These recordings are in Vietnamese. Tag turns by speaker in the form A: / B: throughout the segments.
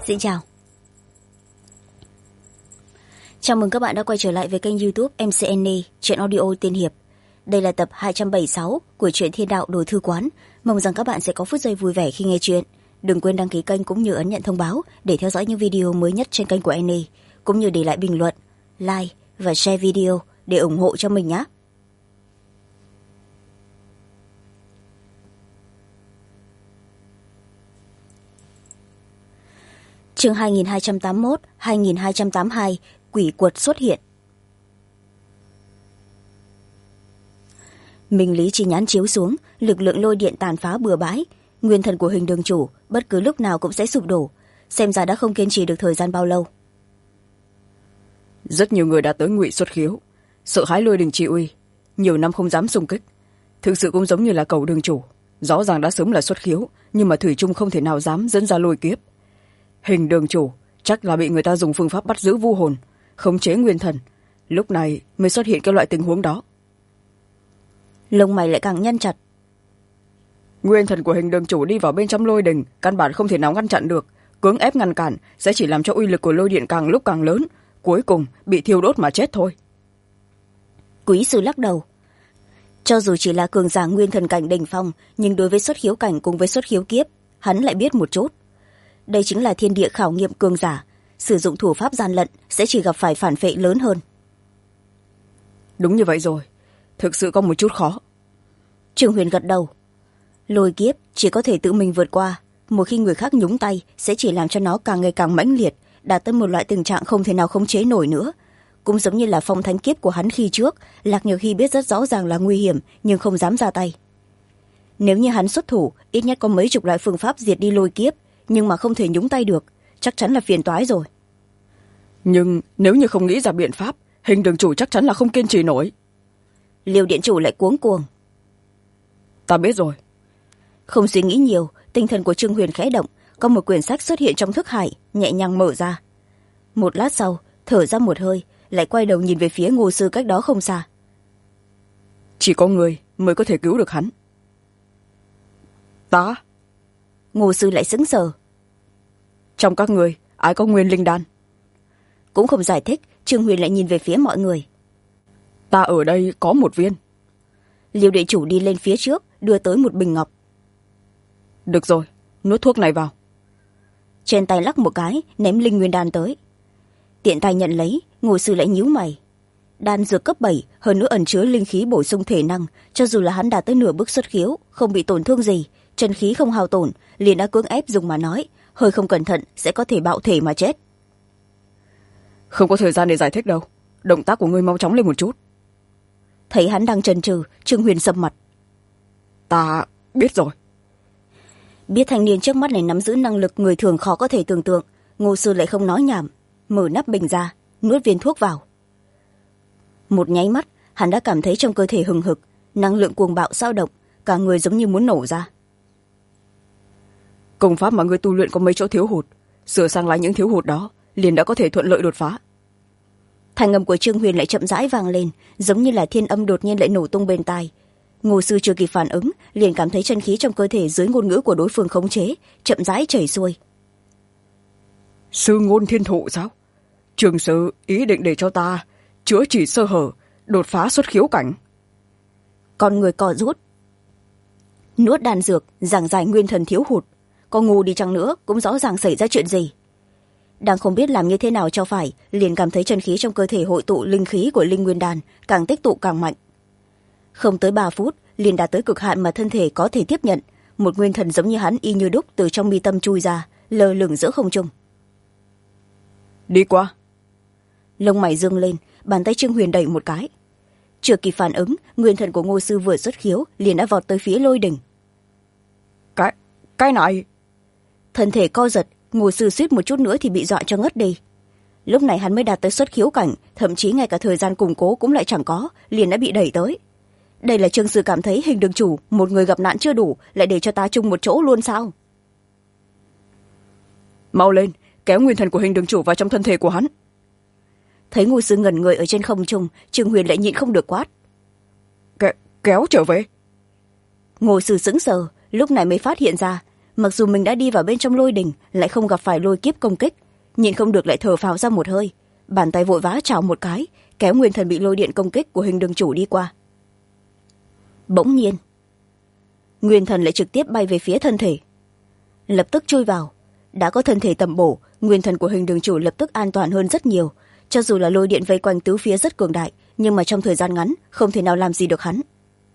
A: Xin chào. Chào mừng các bạn đã quay trở lại với kênh YouTube MCNE, truyện audio tiên hiệp. Đây là tập 276 của truyện Thiên Đạo Đồ Thư Quán. Mong rằng các bạn sẽ có phút giây vui vẻ khi nghe chuyện. Đừng quên đăng ký kênh cũng như ấn nhận thông báo để theo dõi những video mới nhất trên kênh của Annie, cũng như để lại bình luận, like và share video để ủng hộ cho mình nhé. Chương 2281-2282, quỷ quật xuất hiện. Minh lý chi nhãn chiếu xuống, lực lượng lôi điện tàn phá bừa bãi. Nguyên thần của Hình Đường Chủ bất cứ lúc nào cũng sẽ sụp đổ, xem ra đã không kiên trì được thời gian bao lâu.
B: Rất nhiều người đã tới ngụy xuất khiếu, sợ hãi lôi đình trị uy, nhiều năm không dám xung kích. Thực sự cũng giống như là cầu Đường Chủ, rõ ràng đã sớm là xuất khiếu, nhưng mà thủy chung không thể nào dám dẫn ra lôi kiếp. Hình Đường Chủ chắc là bị người ta dùng phương pháp bắt giữ vu hồn, khống chế nguyên thần, lúc này mới xuất hiện cái loại tình huống đó.
A: Lông mày lại càng nhăn chặt.
B: Nguyên thần của Hình Đường Chủ đi vào bên trong lôi đình, căn bản không thể nào ngăn chặn được, cưỡng ép ngăn cản sẽ chỉ làm cho uy lực của lôi điện càng lúc càng lớn, cuối cùng bị thiêu đốt mà chết thôi.
A: Quý sư lắc đầu. Cho dù chỉ là cường giả nguyên thần cảnh đỉnh phong, nhưng đối với xuất khiếu cảnh cùng với xuất khiếu kiếp, hắn lại biết một chút. Đây chính là thiên địa khảo nghiệm cường giả, sử dụng thủ pháp gian lận sẽ chỉ gặp phải phản vệ lớn hơn.
B: Đúng như vậy rồi, thực sự có một chút khó.
A: Trương Huyền gật đầu. Lôi kiếp chỉ có thể tự mình vượt qua, một khi người khác nhúng tay sẽ chỉ làm cho nó càng ngày càng mãnh liệt, đạt tới một loại tình trạng không thể nào khống chế nổi nữa. Cũng giống như là phong thánh kiếp của hắn khi trước, Lạc Nhược Hy biết rất rõ ràng là nguy hiểm nhưng không dám ra tay. Nếu như hắn xuất thủ, ít nhất có mấy chục loại phương pháp diệt đi lôi kiếp, nhưng mà không thể nhúng tay được, chắc chắn là phiền toái rồi.
B: Nhưng nếu như không nghĩ ra biện pháp, Hình Đường Chủ chắc chắn là không kiên trì nổi.
A: Liêu điện chủ lại cuống cuồng.
B: Ta biết rồi.
A: Không suy nghĩ nhiều, tinh thần của Trương Huyền khẽ động, có một quyển sách xuất hiện trong thức hải, nhẹ nhàng mở ra. Một lát sau, thở ra một hơi, lại quay đầu nhìn về phía Ngô sư cách đó không xa.
B: Chỉ có người mới có thể cứu được hắn. Ta?
A: Ngô sư lại sững sờ.
B: Trong các người, ai có nguyên linh đan?
A: Cũng không giải thích, Trương Huyền lại nhìn về phía mọi người.
B: Ta ở đây có một viên.
A: Liêu đệ chủ đi lên phía trước, đưa tới một bình ngọc.
B: Được rồi, nuốt thuốc này vào.
A: Trên tay lắc một cái, ném linh nguyên đan tới. Tiện tay nhận lấy, Ngô sư lại nhíu mày. Đan dược cấp 7, hơn nữa ẩn chứa linh khí bổ sung thể năng, cho dù là hắn đạt tới nửa bước xuất khiếu, không bị tổn thương gì, chân khí không hao tổn, liền đã cưỡng ép dùng mà nói, hơi không cẩn thận sẽ có thể bạo thể mà chết.
B: Không có thời gian để giải thích đâu, động tác của ngươi mau chóng lên một chút.
A: Thấy hắn đang chần chừ, Trương Huyền sầm mặt.
B: Ta biết rồi.
A: Biết thanh niên trước mắt này nắm giữ năng lực người thường khó có thể tưởng tượng, Ngô sư lại không nói nhảm, mở nắp bình ra, nuốt viên thuốc vào. Một nháy mắt, hắn đã cảm thấy trong cơ thể hừng hực, năng lượng cuồng bạo dao động, cả người giống như muốn nổ ra.
B: Công pháp mà ngươi tu luyện có mấy chỗ thiếu hụt, sửa sang lại những thiếu hụt đó, liền đã có thể thuận lợi đột phá.
A: Thanh âm của Trương Huyền lại chậm rãi vang lên, giống như là thiên âm đột nhiên lại nổ tung bên tai. Ngô sư chưa kịp phản ứng, liền cảm thấy chân khí trong cơ thể dưới ngôn ngữ của đối phương khống chế, chậm rãi chảy xuôi.
B: Sư ngôn thiên thụ sao? Trường sư ý định để cho ta chữa trị sơ hở, đột phá xuất khiếu cảnh.
A: Con người co rút. Nuốt đan dược, giảng giải nguyên thần thiếu hụt. Có ngu đi chăng nữa cũng rõ ràng xảy ra chuyện gì. Đang không biết làm như thế nào cho phải, liền cảm thấy chân khí trong cơ thể hội tụ linh khí của linh nguyên đan càng tích tụ càng mạnh. Không tới 3 phút, liền đạt tới cực hạn mà thân thể có thể tiếp nhận, một nguyên thần giống như hắn y như đúc từ trong mi tâm chui ra, lơ lửng giữa không trung.
B: Đi qua.
A: Lông mày dương lên, bàn tay Trương Huyền đẩy một cái. Chưa kịp phản ứng, nguyên thần của Ngô sư vừa xuất khiếu liền đã vọt tới phía lôi đỉnh.
B: Cái này.
A: Thân thể co giật, Ngô sư suýt một chút nữa thì bị dọa cho ngất đi. Lúc này hắn mới đạt tới xuất khiếu cảnh, thậm chí ngay cả thời gian củng cố cũng lại chẳng có, liền đã bị đẩy tới. Đây là Trương sư cảm thấy Hình Đường Chủ, một người gặp nạn chưa đủ, lại để cho ta chung một chỗ luôn sao?
B: Mau lên, kéo nguyên thần của Hình Đường Chủ vào trong thân thể của hắn.
A: Thấy Ngô sư ngẩn người ở trên không trung, Trương Huyền lại nhịn không được quát.
B: Kéo trở về.
A: Ngô sư sững sờ, lúc này mới phát hiện ra mặc dù mình đã đi vào bên trong lôi đình lại không gặp phải lôi kiếp công kích, nhìn không được lại thở phào ra một hơi, bàn tay vội vã chào một cái kéo nguyên thần bị lôi điện công kích của hình đường chủ đi qua. Bỗng nhiên nguyên thần lại trực tiếp bay về phía thân thể, lập tức chui vào. Đã có thân thể tầm bổ, nguyên thần của hình đường chủ lập tức an toàn hơn rất nhiều. Cho dù là lôi điện vây quanh tứ phía rất cường đại, nhưng mà trong thời gian ngắn không thể nào làm gì được hắn.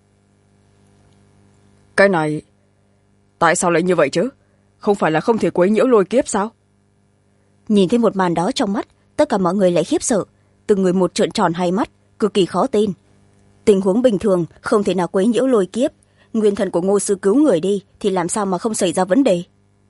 B: Cái này tại sao lại như vậy chứ? Không phải là không thể quấy nhiễu lôi kiếp sao?
A: Nhìn thấy một màn đó trong mắt, tất cả mọi người lại khiếp sợ, từng người một trợn tròn hai mắt, cực kỳ khó tin. Tình huống bình thường không thể nào quấy nhiễu lôi kiếp, nguyên thần của Ngô sư cứu người đi thì làm sao mà không xảy ra vấn đề.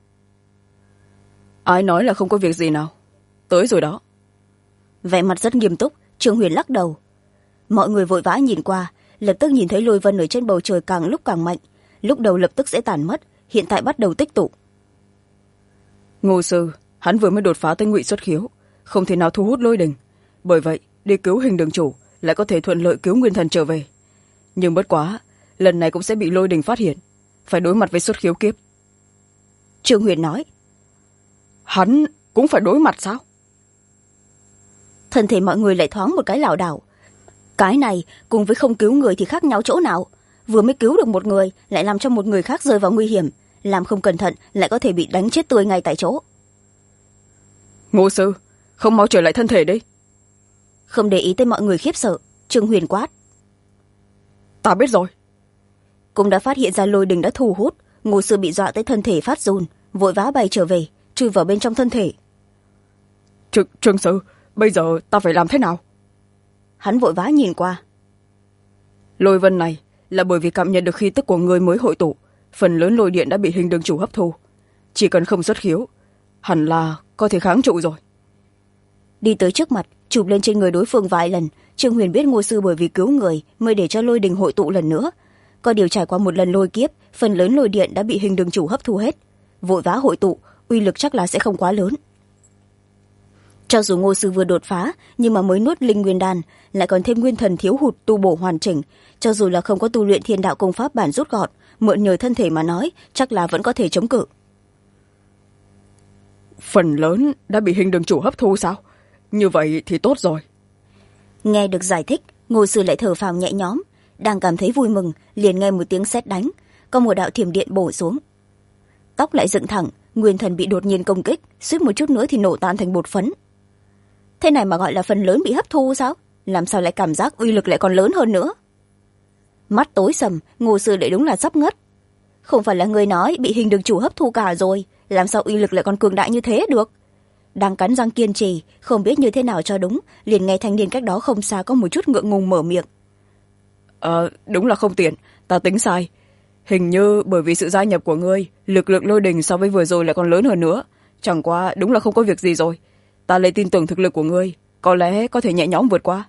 B: Ai nói là không có việc gì nào? Tới rồi đó.
A: Vẻ mặt rất nghiêm túc, Trương Huyền lắc đầu. Mọi người vội vã nhìn qua, lập tức nhìn thấy lôi vân ở trên bầu trời càng lúc càng mạnh, lúc đầu lập tức sẽ tàn mất, hiện tại bắt đầu tích tụ.
B: Ngô sư, hắn vừa mới đột phá tới ngụy xuất khiếu, không thể nào thu hút lôi đình, bởi vậy đi cứu hình đường chủ lại có thể thuận lợi cứu nguyên thần trở về. Nhưng bất quá, lần này cũng sẽ bị lôi đình phát hiện, phải đối mặt với xuất khiếu kiếp.
A: Trương Huyền nói.
B: Hắn cũng phải đối mặt sao?
A: Thân thể mọi người lại thoáng một cái lảo đảo. Cái này cùng với không cứu người thì khác nhau chỗ nào? Vừa mới cứu được một người lại làm cho một người khác rơi vào nguy hiểm, làm không cẩn thận lại có thể bị đánh chết tươi ngay tại chỗ.
B: Ngô sư, không mau trở lại thân thể đi.
A: Không để ý tới mọi người khiếp sợ, Trương Huyền quát.
B: Ta biết rồi.
A: Cũng đã phát hiện ra lôi đình đã thu hút, Ngô sư bị dọa tới thân thể phát run, vội vã bay trở về, chui vào bên trong thân thể.
B: Trương sư, bây giờ ta phải làm thế nào?
A: Hắn vội vã nhìn qua.
B: Lôi vân này là bởi vì cảm nhận được khí tức của người mới hội tụ, phần lớn lôi điện đã bị hình đường chủ hấp thu, chỉ cần không xuất khiếu hẳn là có thể kháng trụ rồi.
A: Đi tới trước mặt, chụp lên trên người đối phương vài lần, Trương Huyền biết Ngô sư bởi vì cứu người mới để cho lôi đình hội tụ lần nữa. Có điều trải qua một lần lôi kiếp, phần lớn lôi điện đã bị hình đường chủ hấp thu hết, vội vã hội tụ, uy lực chắc là sẽ không quá lớn. Cho dù Ngô sư vừa đột phá, nhưng mà mới nuốt linh nguyên đan, lại còn thêm nguyên thần thiếu hụt tu bổ hoàn chỉnh, cho dù là không có tu luyện thiên đạo công pháp bản rút gọn, mượn nhờ thân thể mà nói, chắc là vẫn có thể chống cự.
B: Phần lớn đã bị hình đường chủ hấp thu sao? Như vậy thì tốt rồi.
A: Nghe được giải thích, Ngô sư lại thở phào nhẹ nhõm, đang cảm thấy vui mừng, liền nghe một tiếng sét đánh, có một đạo thiểm điện bổ xuống. Tóc lại dựng thẳng, nguyên thần bị đột nhiên công kích, suýt một chút nữa thì nổ tan thành bột phấn. Thế này mà gọi là phần lớn bị hấp thu sao? Làm sao lại cảm giác uy lực lại còn lớn hơn nữa? Mắt tối sầm, Ngô sư lại đúng là sắp ngất. Không phải là người nói bị hình đường chủ hấp thu cả rồi, làm sao uy lực lại còn cường đại như thế được? Đang cắn răng kiên trì, không biết như thế nào cho đúng, liền nghe thanh niên cách đó không xa có một chút ngượng ngùng mở miệng.
B: Đúng là không tiện, ta tính sai. Hình như bởi vì sự gia nhập của ngươi, lực lượng lôi đình so với vừa rồi lại còn lớn hơn nữa. Chẳng qua đúng là không có việc gì rồi. Ta lấy tin tưởng thực lực của ngươi, có lẽ có thể nhẹ nhõm vượt qua.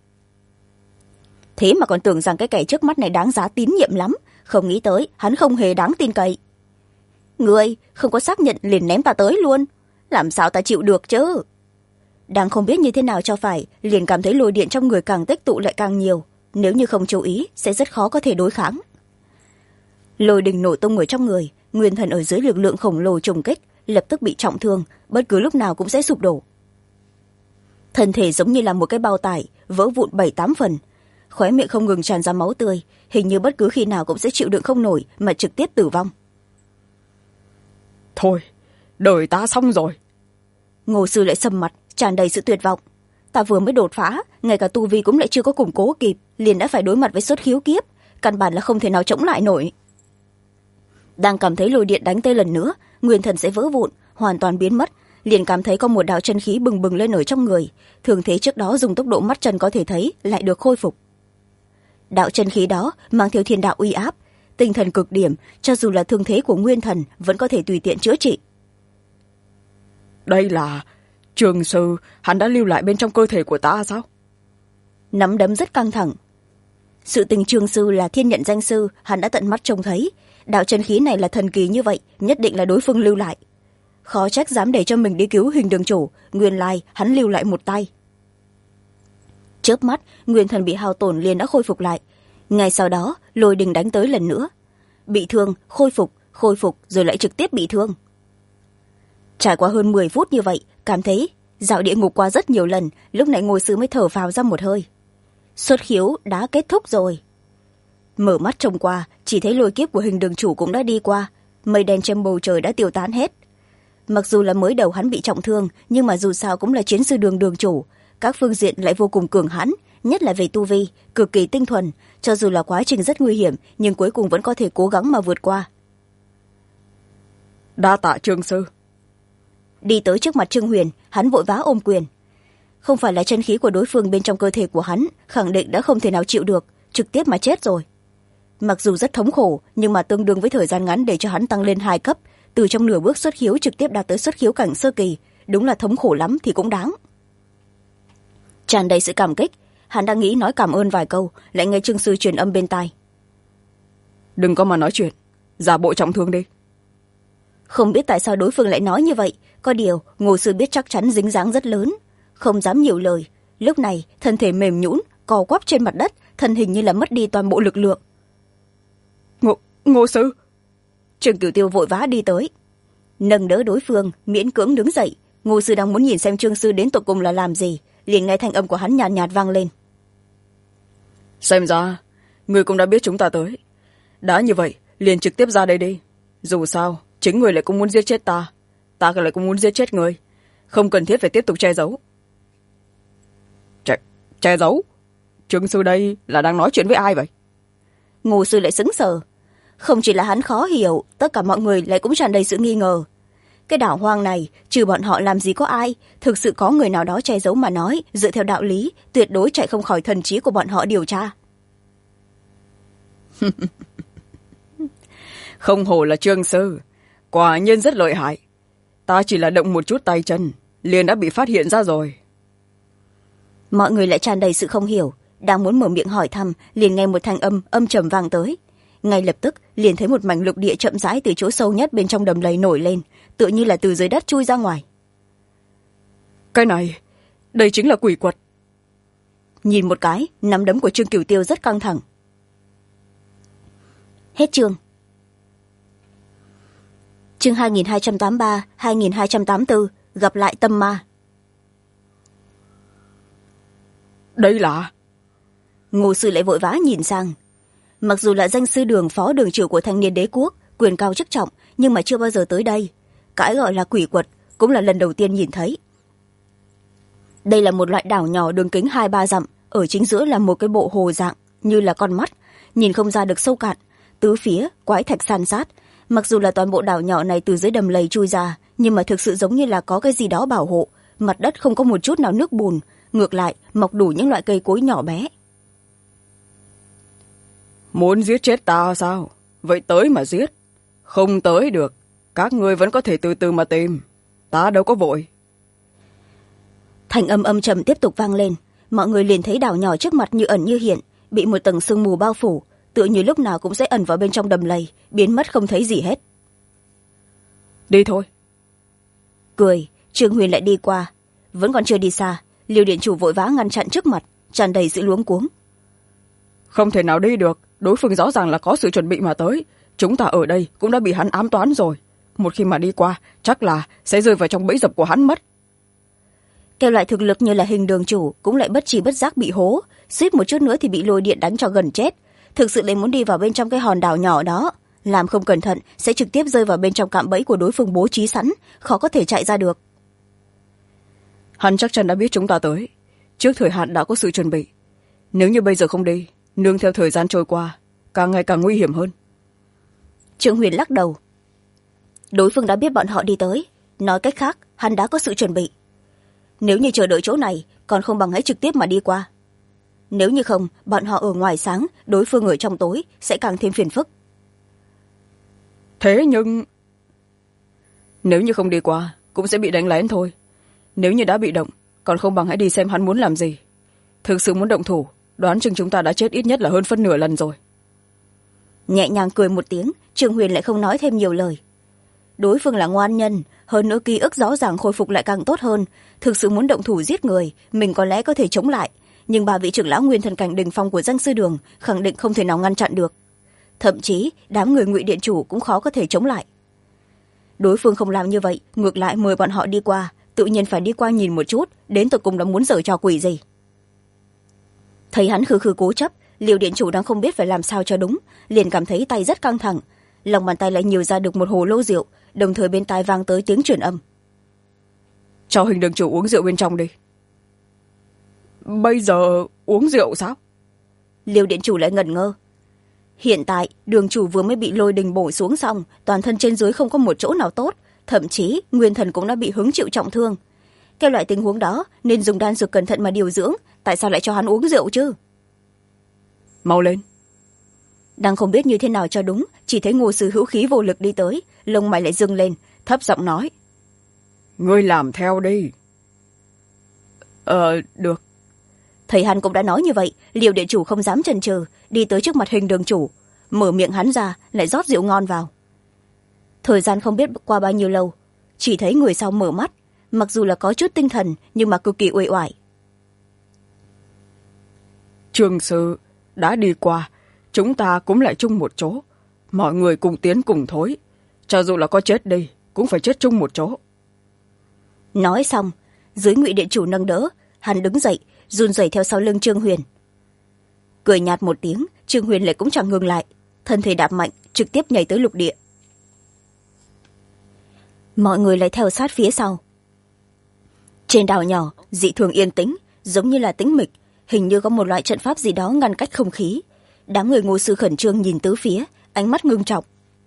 A: Thế mà còn tưởng rằng cái kẻ trước mắt này đáng giá tín nhiệm lắm, không nghĩ tới hắn không hề đáng tin cậy. Ngươi không có xác nhận liền ném ta tới luôn, làm sao ta chịu được chứ? Đang không biết như thế nào cho phải, liền cảm thấy lôi điện trong người càng tích tụ lại càng nhiều, nếu như không chú ý sẽ rất khó có thể đối kháng. Lôi đình nổ tung ở trong người, nguyên thần ở dưới lực lượng khổng lồ trùng kích, lập tức bị trọng thương, bất cứ lúc nào cũng sẽ sụp đổ. Thân thể giống như là một cái bao tải, vỡ vụn 7-8 phần, khóe miệng không ngừng tràn ra máu tươi, hình như bất cứ khi nào cũng sẽ chịu đựng không nổi mà trực tiếp tử vong.
B: Thôi, đời ta xong rồi.
A: Ngô sư lại sầm mặt, tràn đầy sự tuyệt vọng. Ta vừa mới đột phá, ngay cả tu vi cũng lại chưa có củng cố kịp, liền đã phải đối mặt với xuất khiếu kiếp, căn bản là không thể nào chống lại nổi. Đang cảm thấy lôi điện đánh tới lần nữa, nguyên thần sẽ vỡ vụn, hoàn toàn biến mất, liền cảm thấy có một đạo chân khí bừng bừng lên ở trong người, thường thế trước đó dùng tốc độ mắt trần có thể thấy lại được khôi phục. Đạo chân khí đó mang theo thiên đạo uy áp, tinh thần cực điểm, cho dù là thương thế của nguyên thần vẫn có thể tùy tiện chữa trị.
B: Đây là Trường sư, hắn đã lưu lại bên trong cơ thể của ta sao?
A: Nắm đấm rất căng thẳng. Sự tình Trường sư là thiên nhận danh sư, hắn đã tận mắt trông thấy, đạo chân khí này là thần kỳ như vậy, nhất định là đối phương lưu lại. Khó trách dám để cho mình đi cứu hình đường chủ, nguyên lai hắn lưu lại một tay. Chớp mắt, nguyên thần bị hao tổn liền đã khôi phục lại. Ngay sau đó, lôi đình đánh tới lần nữa. Bị thương, khôi phục, khôi phục rồi lại trực tiếp bị thương. Trải qua hơn 10 phút như vậy, cảm thấy dạo địa ngục qua rất nhiều lần, lúc này ngô sư mới thở phào ra một hơi. Xuất khiếu đã kết thúc rồi. Mở mắt trông qua, chỉ thấy lôi kiếp của hình đường chủ cũng đã đi qua, mây đen trên bầu trời đã tiêu tán hết. Mặc dù là mới đầu hắn bị trọng thương, nhưng mà dù sao cũng là chiến sư đường chủ, các phương diện lại vô cùng cường hãn, nhất là về tu vi cực kỳ tinh thuần. Cho dù là quá trình rất nguy hiểm, nhưng cuối cùng vẫn có thể cố gắng mà vượt qua.
B: Đa tạ Trương sư.
A: Đi tới trước mặt Trương Huyền, hắn vội vã ôm quyền. Không phải là chân khí của đối phương bên trong cơ thể của hắn, khẳng định đã không thể nào chịu được, trực tiếp mà chết rồi. Mặc dù rất thống khổ, nhưng mà tương đương với thời gian ngắn để cho hắn tăng lên 2 cấp, từ trong nửa bước xuất khiếu trực tiếp đạt tới xuất khiếu cảnh sơ kỳ, đúng là thống khổ lắm thì cũng đáng. Tràn đầy sự cảm kích, hắn đang nghĩ nói cảm ơn vài câu, lại nghe Trương sư truyền âm bên tai.
B: Đừng có mà nói chuyện, giả bộ trọng thương đi.
A: Không biết tại sao đối phương lại nói như vậy, có điều ngô sư biết chắc chắn dính dáng rất lớn, không dám nhiều lời. Lúc này thân thể mềm nhũn co quắp trên mặt đất, thân hình như là mất đi toàn bộ lực lượng.
B: Ngô sư.
A: Trương Cửu Tiêu vội vã đi tới, nâng đỡ đối phương, miễn cưỡng đứng dậy. Ngô sư đang muốn nhìn xem Trương sư đến tột cùng là làm gì, liền nghe thanh âm của hắn nhàn nhạt vang lên.
B: Xem ra người cũng đã biết chúng ta tới, đã như vậy liền trực tiếp ra đây đi. Dù sao chính người lại cũng muốn giết chết ta, ta lại cũng muốn giết chết người, không cần thiết phải tiếp tục che giấu. Che giấu? Trương sư đây là đang nói chuyện với ai vậy?
A: Ngô sư lại sững sờ. Không chỉ là hắn khó hiểu, tất cả mọi người lại cũng tràn đầy sự nghi ngờ. Cái đảo hoang này trừ bọn họ làm gì có ai, thực sự có người nào đó che giấu mà nói, dựa theo đạo lý tuyệt đối chạy không khỏi thần trí của bọn họ điều tra.
B: Không hổ là Trương sư, quả nhiên rất lợi hại. Ta chỉ là động một chút tay chân liền đã bị phát hiện ra rồi.
A: Mọi người lại tràn đầy sự không hiểu, đang muốn mở miệng hỏi thăm, liền nghe một thanh âm trầm vang tới. Ngay lập tức liền thấy một mảnh lục địa chậm rãi từ chỗ sâu nhất bên trong đầm lầy nổi lên, tựa như là từ dưới đất chui ra ngoài.
B: Cái này, đây chính là quỷ quật.
A: Nhìn một cái, nắm đấm của Trương Cửu Tiêu rất căng thẳng. Hết chương. Chương 2283, 2284, gặp lại tâm ma.
B: Đây là...
A: Ngô sư lại vội vã nhìn sang. Mặc dù là danh sư đường phó đường chủ của Thanh Niên Đế Quốc, quyền cao chức trọng, nhưng mà chưa bao giờ tới đây. Cái gọi là quỷ quật cũng là lần đầu tiên nhìn thấy. Đây là một loại đảo nhỏ đường kính 2-3 dặm, ở chính giữa là một cái bộ hồ dạng như là con mắt, nhìn không ra được sâu cạn, tứ phía quái thạch san sát. Mặc dù là toàn bộ đảo nhỏ này từ dưới đầm lầy chui ra, nhưng mà thực sự giống như là có cái gì đó bảo hộ, mặt đất không có một chút nào nước bùn, ngược lại mọc đủ những loại cây cối nhỏ bé.
B: Muốn giết chết ta sao? Vậy tới mà giết. Không tới được, các ngươi vẫn có thể từ từ mà tìm, ta đâu có vội.
A: Thanh âm trầm tiếp tục vang lên. Mọi người liền thấy đảo nhỏ trước mặt như ẩn như hiện, bị một tầng sương mù bao phủ, tựa như lúc nào cũng sẽ ẩn vào bên trong đầm lầy, biến mất không thấy gì hết.
B: Đi thôi.
A: Cười, Trương Huyền lại đi qua. Vẫn còn chưa đi xa, Liêu điện chủ vội vã ngăn chặn trước mặt, tràn đầy sự luống cuống.
B: Không thể nào đi được, đối phương rõ ràng là có sự chuẩn bị mà tới, chúng ta ở đây cũng đã bị hắn ám toán rồi, một khi mà đi qua chắc là sẽ rơi vào trong bẫy dập của hắn mất.
A: Kêu loại thực lực như là hình đường chủ cũng lại bất tri bất giác bị hố, suýt một chút nữa thì bị lôi điện đánh cho gần chết. Thực sự lại muốn đi vào bên trong cái hòn đảo nhỏ đó, làm không cẩn thận sẽ trực tiếp rơi vào bên trong cạm bẫy của đối phương bố trí sẵn, khó có thể chạy ra được.
B: Hắn chắc chắn đã biết chúng ta tới, trước thời hạn đã có sự chuẩn bị. Nếu như bây giờ không đi, nương theo thời gian trôi qua càng ngày càng nguy hiểm hơn.
A: Trương Huyền lắc đầu. Đối phương đã biết bọn họ đi tới, nói cách khác hắn đã có sự chuẩn bị. Nếu như chờ đợi chỗ này, còn không bằng hãy trực tiếp mà đi qua. Nếu như không, bọn họ ở ngoài sáng, đối phương ở trong tối, sẽ càng thêm phiền phức.
B: Thế nhưng... Nếu như không đi qua, cũng sẽ bị đánh lén thôi. Nếu như đã bị động, còn không bằng hãy đi xem hắn muốn làm gì. Thực sự muốn động thủ, đoán chừng chúng ta đã chết ít nhất là hơn phân nửa lần rồi.
A: Nhẹ nhàng cười một tiếng, Trương Huyền lại không nói thêm nhiều lời. Đối phương là ngoan nhân, hơn nữa ký ức rõ ràng khôi phục lại càng tốt hơn. Thực sự muốn động thủ giết người, mình có lẽ có thể chống lại, nhưng 3 vị trưởng lão nguyên thần cảnh đỉnh phong của danh sư đường khẳng định không thể nào ngăn chặn được. thậm chí đám người Ngụy điện chủ cũng khó có thể chống lại. Đối phương không làm như vậy, ngược lại mời bọn họ đi qua, tự nhiên phải đi qua nhìn một chút, đến tột cùng đã muốn giở trò quỷ gì. Thấy hắn khư khư cố chấp, Liêu điện chủ đang không biết phải làm sao cho đúng, liền cảm thấy tay rất căng thẳng, lòng bàn tay lại nhiều ra được một hồ lô rượu, đồng thời bên tai vang tới tiếng truyền âm.
B: cho Hình đường chủ uống rượu bên trong đi. Bây giờ uống rượu sao?
A: Liêu điện chủ lại ngẩn ngơ. Hiện tại đường chủ vừa mới bị lôi đình bổ xuống xong, toàn thân trên dưới không có một chỗ nào tốt, thậm chí nguyên thần cũng đã bị hứng chịu trọng thương. Cái loại tình huống đó nên dùng đan dược cẩn thận mà điều dưỡng, tại sao lại cho hắn uống rượu chứ?
B: Mau lên.
A: Đang không biết như thế nào cho đúng, chỉ thấy Ngô Sư hữu khí vô lực đi tới, lông mày lại dâng lên, thấp giọng nói.
B: Ngươi làm theo đi. Được.
A: Thấy hắn cũng đã nói như vậy, Liêu điện chủ không dám chần chừ, đi tới trước mặt Hình đường chủ, mở miệng hắn ra, lại rót rượu ngon vào. Thời gian không biết qua bao nhiêu lâu, chỉ thấy người sau mở mắt, mặc dù là có chút tinh thần nhưng mà cực kỳ uể oải.
B: Trường sư đã đi qua, chúng ta cũng lại chung một chỗ, mọi người cùng tiến cùng thối, cho dù là có chết đi cũng phải chết chung một chỗ.
A: Nói xong, dưới Ngụy điện chủ nâng đỡ, hắn đứng dậy, run rẩy theo sau lưng Trương Huyền. Cười nhạt một tiếng, Trương Huyền lại cũng chẳng ngừng lại, thân thể đạp mạnh, trực tiếp nhảy tới lục địa. Mọi người lại theo sát phía sau. Trên đảo nhỏ, dị thường yên tĩnh, giống như là tĩnh mịch, hình như có một loại trận pháp gì đó ngăn cách không khí. Đám người Ngô sư khẩn trương nhìn tứ phía, ánh mắt ngưng trọng.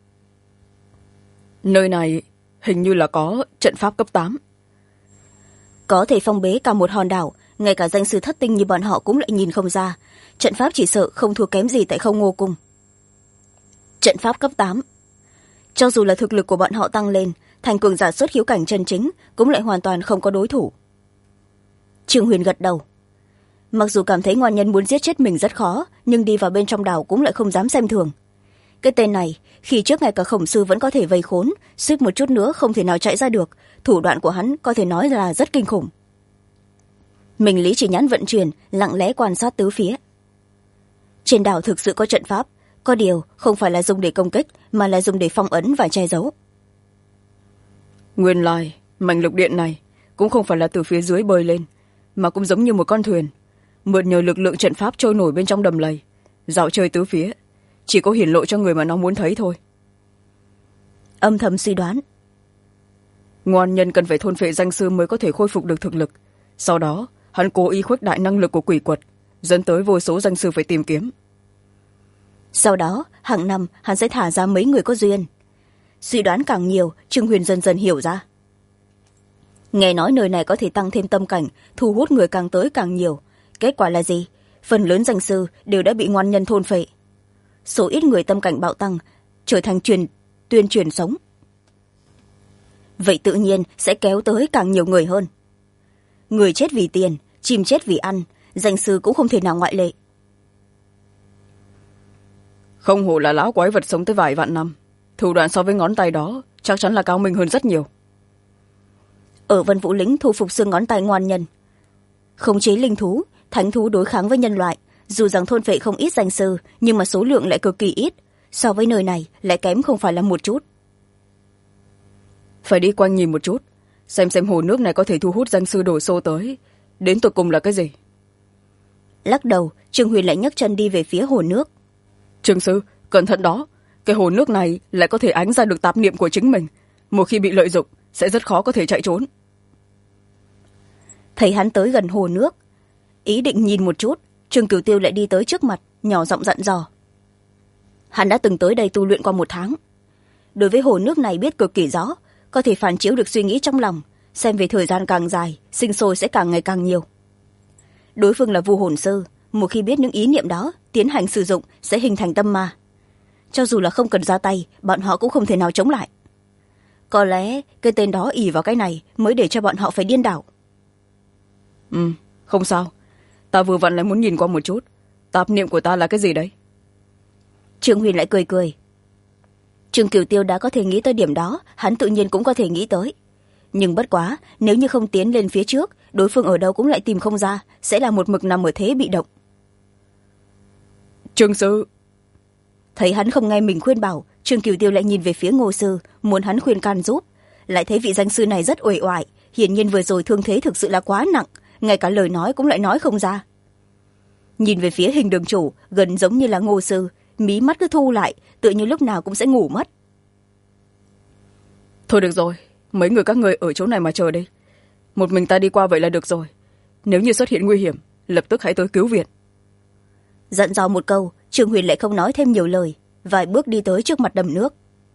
B: Nơi này hình như là có trận pháp cấp 8.
A: Có thể phong bế cả một hòn đảo, ngay cả danh sư thất tinh như bọn họ cũng lại nhìn không ra. Trận pháp chỉ sợ không thua kém gì tại Không Ngô Cung. Trận pháp cấp 8. Cho dù là thực lực của bọn họ tăng lên, thành cường giả xuất khiếu cảnh chân chính cũng lại hoàn toàn không có đối thủ. Trương Huyền gật đầu. Mặc dù cảm thấy ngoan nhân muốn giết chết mình rất khó, nhưng đi vào bên trong đảo cũng lại không dám xem thường. Cái tên này, khi trước ngay cả Khổng sư vẫn có thể vây khốn, suýt một chút nữa không thể nào chạy ra được, thủ đoạn của hắn có thể nói là rất kinh khủng. Mình lý chỉ nhãn vận chuyển, lặng lẽ quan sát tứ phía. Trên đảo thực sự có trận pháp, có điều không phải là dùng để công kích, mà là dùng để phong ấn và che giấu.
B: Nguyên lai mảnh lục điện này cũng không phải là từ phía dưới bơi lên, mà cũng giống như một con thuyền, mượn nhờ lực lượng trận pháp trôi nổi bên trong đầm lầy, dạo chơi tứ phía, chỉ có hiển lộ cho người mà nó muốn thấy thôi.
A: Âm thầm suy đoán.
B: Ngoan nhân cần phải thôn phệ danh sư mới có thể khôi phục được thực lực. Sau đó hắn cố ý khuếch đại năng lực của quỷ quật, dẫn tới vô số danh sư phải tìm kiếm.
A: Sau đó hàng năm hắn sẽ thả ra mấy người có duyên. Suy đoán càng nhiều, Trương Huyền dần dần hiểu ra. Nghe nói nơi này có thể tăng thêm tâm cảnh, thu hút người càng tới càng nhiều. Kết quả là gì? Phần lớn danh sư đều đã bị ngoan nhân thôn phệ. Số ít người tâm cảnh bạo tăng, trở thành tuyên truyền sống. Vậy tự nhiên sẽ kéo tới càng nhiều người hơn. Người chết vì tiền, chim chết vì ăn, danh sư cũng không thể nào ngoại lệ.
B: Không hổ là lão quái vật sống tới vài vạn năm, thủ đoạn so với ngón tay đó chắc chắn là cao minh hơn rất nhiều.
A: Ở Vân Vũ Lĩnh thu phục xương ngón tay ngoan nhân, khống chế linh thú, thánh thú đối kháng với nhân loại. Dù rằng thôn phệ không ít danh sư, nhưng mà số lượng lại cực kỳ ít, so với nơi này lại kém không phải là một chút.
B: Phải đi quanh nhìn một chút, xem hồ nước này có thể thu hút danh sư đổ xô tới, đến tột cùng là cái gì.
A: Lắc đầu, Trương Huyền lại nhấc chân đi về phía hồ nước.
B: Trương sư, cẩn thận đó, cái hồ nước này lại có thể ánh ra được tạp niệm của chính mình, một khi bị lợi dụng sẽ rất khó có thể chạy trốn.
A: Thấy hắn tới gần hồ nước, ý định nhìn một chút, Trương Cửu Tiêu lại đi tới trước mặt, nhỏ giọng dặn dò. Hắn đã từng tới đây tu luyện qua 1 tháng. Đối với hồ nước này biết cực kỳ rõ, có thể phản chiếu được suy nghĩ trong lòng, xem về thời gian càng dài, sinh sôi sẽ càng ngày càng nhiều. Đối phương là Vu hồn sư, một khi biết những ý niệm đó, tiến hành sử dụng sẽ hình thành tâm ma. Cho dù là không cần ra tay, bọn họ cũng không thể nào chống lại. Có lẽ cái tên đó ỷ vào cái này mới để cho bọn họ phải điên đảo.
B: Không sao, ta vừa vặn lại muốn nhìn qua một chút, tạp niệm của ta là cái gì đấy.
A: Trương Huyền lại cười cười. Trương Cửu Tiêu đã có thể nghĩ tới điểm đó, hắn tự nhiên cũng có thể nghĩ tới. Nhưng bất quá, nếu như không tiến lên phía trước, đối phương ở đâu cũng lại tìm không ra, sẽ là một mực nằm ở thế bị động.
B: Trương sư.
A: Thấy hắn không nghe mình khuyên bảo, Trương Cửu Tiêu lại nhìn về phía Ngô sư, muốn hắn khuyên can giúp. Lại thấy vị danh sư này rất uể oải, hiển nhiên vừa rồi thương thế thực sự là quá nặng, ngay cả lời nói cũng lại nói không ra. Nhìn về phía hình đường chủ, gần giống như là Ngô sư, mí mắt cứ thu lại, tựa như lúc nào cũng sẽ ngủ mất.
B: Thôi được rồi, mấy người các người ở chỗ này mà chờ đi, một mình ta đi qua vậy là được rồi. Nếu như xuất hiện nguy hiểm, lập tức hãy tới cứu viện.
A: Dặn dò một câu, Trương Huyền lại không nói thêm nhiều lời, vài bước đi tới trước mặt đầm nước.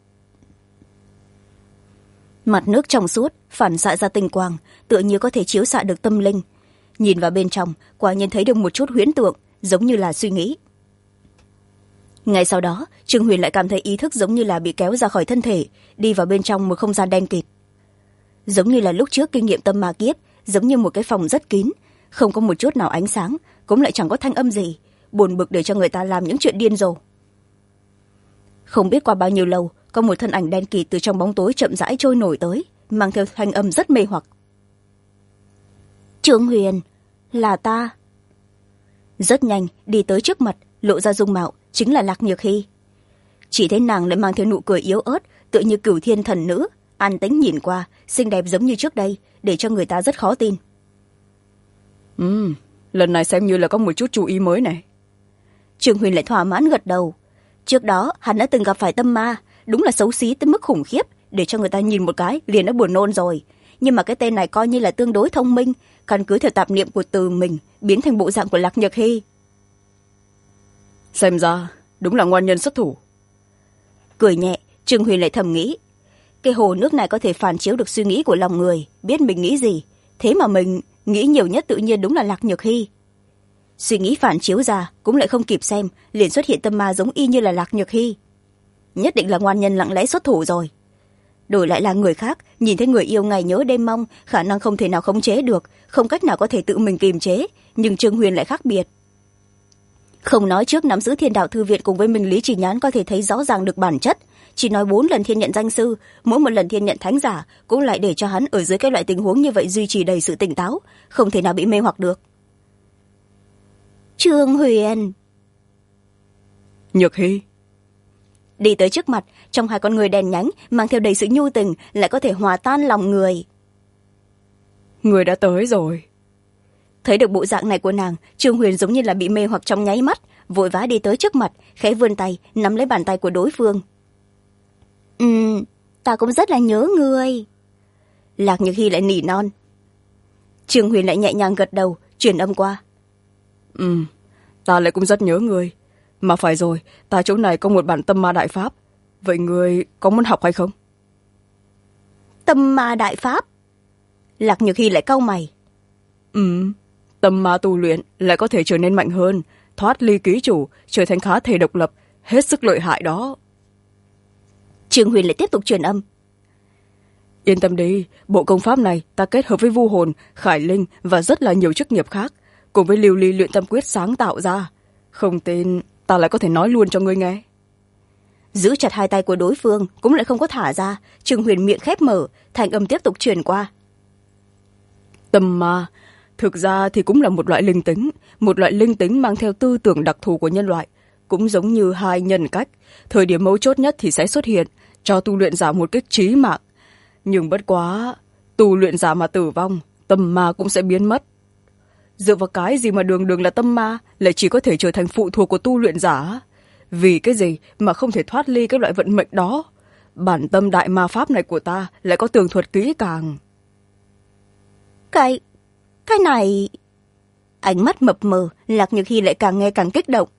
A: Mặt nước trong suốt, phản xạ ra tinh quang, tựa như có thể chiếu xạ được tâm linh. Nhìn vào bên trong, quả nhiên thấy được một chút huyễn tượng, giống như là suy nghĩ. Ngay sau đó, Trương Huyền lại cảm thấy ý thức giống như là bị kéo ra khỏi thân thể, đi vào bên trong một không gian đen kịt. Giống như là lúc trước kinh nghiệm tâm ma kiếp, giống như một cái phòng rất kín, không có một chút nào ánh sáng, cũng lại chẳng có thanh âm gì, buồn bực để cho người ta làm những chuyện điên rồ. Không biết qua bao nhiêu lâu, có một thân ảnh đen kịt từ trong bóng tối chậm rãi trôi nổi tới, mang theo thanh âm rất mê hoặc. Trương Huyền, là ta. Rất nhanh, đi tới trước mặt, lộ ra dung mạo, chính là Lạc Nhược Hy. Chỉ thấy nàng lại mang theo nụ cười yếu ớt, tựa như cửu thiên thần nữ, an tĩnh nhìn qua, xinh đẹp giống như trước đây, để cho người ta rất khó tin.
B: Lần này xem như là có một chút chú ý mới này.
A: Trương Huyền lại thỏa mãn gật đầu. Trước đó hắn đã từng gặp phải tâm ma, đúng là xấu xí tới mức khủng khiếp, để cho người ta nhìn một cái liền đã buồn nôn rồi. Nhưng mà cái tên này coi như là tương đối thông minh, căn cứ theo tạp niệm của từ mình biến thành bộ dạng của Lạc Nhược Hy.
B: Xem ra đúng là ngoan nhân xuất thủ.
A: Cười nhẹ, Trương Huyền lại thầm nghĩ, cái hồ nước này có thể phản chiếu được suy nghĩ của lòng người, biết mình nghĩ gì, thế mà mình nghĩ nhiều nhất tự nhiên đúng là Lạc Nhược Hy. Suy nghĩ phản chiếu ra cũng lại không kịp xem, liền xuất hiện tâm ma giống y như là Lạc Nhược Hy. Nhất định là ngoan nhân lặng lẽ xuất thủ rồi. Đổi lại là người khác, nhìn thấy người yêu ngày nhớ đêm mong, khả năng không thể nào khống chế được, không cách nào có thể tự mình kiềm chế, nhưng Trương Huyền lại khác biệt. Không nói trước nắm giữ Thiên Đạo Thư Viện cùng với mình Lý Chỉ Nhãn có thể thấy rõ ràng được bản chất, chỉ nói 4 lần thiên nhận danh sư, mỗi một lần thiên nhận thánh giả cũng lại để cho hắn ở dưới cái loại tình huống như vậy duy trì đầy sự tỉnh táo, không thể nào bị mê hoặc được. Trương Huyền.
B: Nhược Hy.
A: Đi tới trước mặt, trong hai con người đèn nhánh mang theo đầy sự nhu tình, lại có thể hòa tan lòng người.
B: Người đã tới rồi.
A: Thấy được bộ dạng này của nàng, Trương Huyền giống như là bị mê hoặc trong nháy mắt, vội vã đi tới trước mặt, khẽ vươn tay nắm lấy bàn tay của đối phương. Ta cũng rất là nhớ ngươi. Lạc Nhược Hy lại nỉ non. Trương Huyền lại nhẹ nhàng gật đầu, truyền âm qua.
B: Ta lại cũng rất nhớ ngươi. Mà phải rồi, ta chỗ này có một bản tâm ma đại pháp, vậy ngươi có muốn học hay không?
A: Tâm ma đại pháp? Lạc Nhược Hy lại cau mày.
B: Tâm ma tu luyện lại có thể trở nên mạnh hơn, thoát ly ký chủ, trở thành khá thể độc lập, hết sức lợi hại đó.
A: Trương Huyền lại tiếp tục truyền âm.
B: Yên tâm đi, bộ công pháp này ta kết hợp với vu hồn, khải linh và rất là nhiều chức nghiệp khác, cùng với lưu ly luyện tâm quyết sáng tạo ra. Không tin, ta lại có thể nói luôn cho ngươi nghe.
A: Giữ chặt hai tay của đối phương cũng lại không có thả ra, Trương Huyền miệng khép mở, thành âm tiếp tục truyền qua.
B: Tâm ma thực ra thì cũng là một loại linh tính mang theo tư tưởng đặc thù của nhân loại, cũng giống như hai nhân cách, thời điểm mấu chốt nhất thì sẽ xuất hiện, cho tu luyện giả một kích chí mạng. Nhưng bất quá, tu luyện giả mà tử vong, tâm ma cũng sẽ biến mất. Dựa vào cái gì mà đường đường là tâm ma lại chỉ có thể trở thành phụ thuộc của tu luyện giả? Vì cái gì mà không thể thoát ly cái loại vận mệnh đó? Bản tâm đại ma pháp này của ta lại có tường thuật kỹ càng.
A: Cái này... Ánh mắt mập mờ, Lạc Nhược Hy lại càng nghe càng kích động.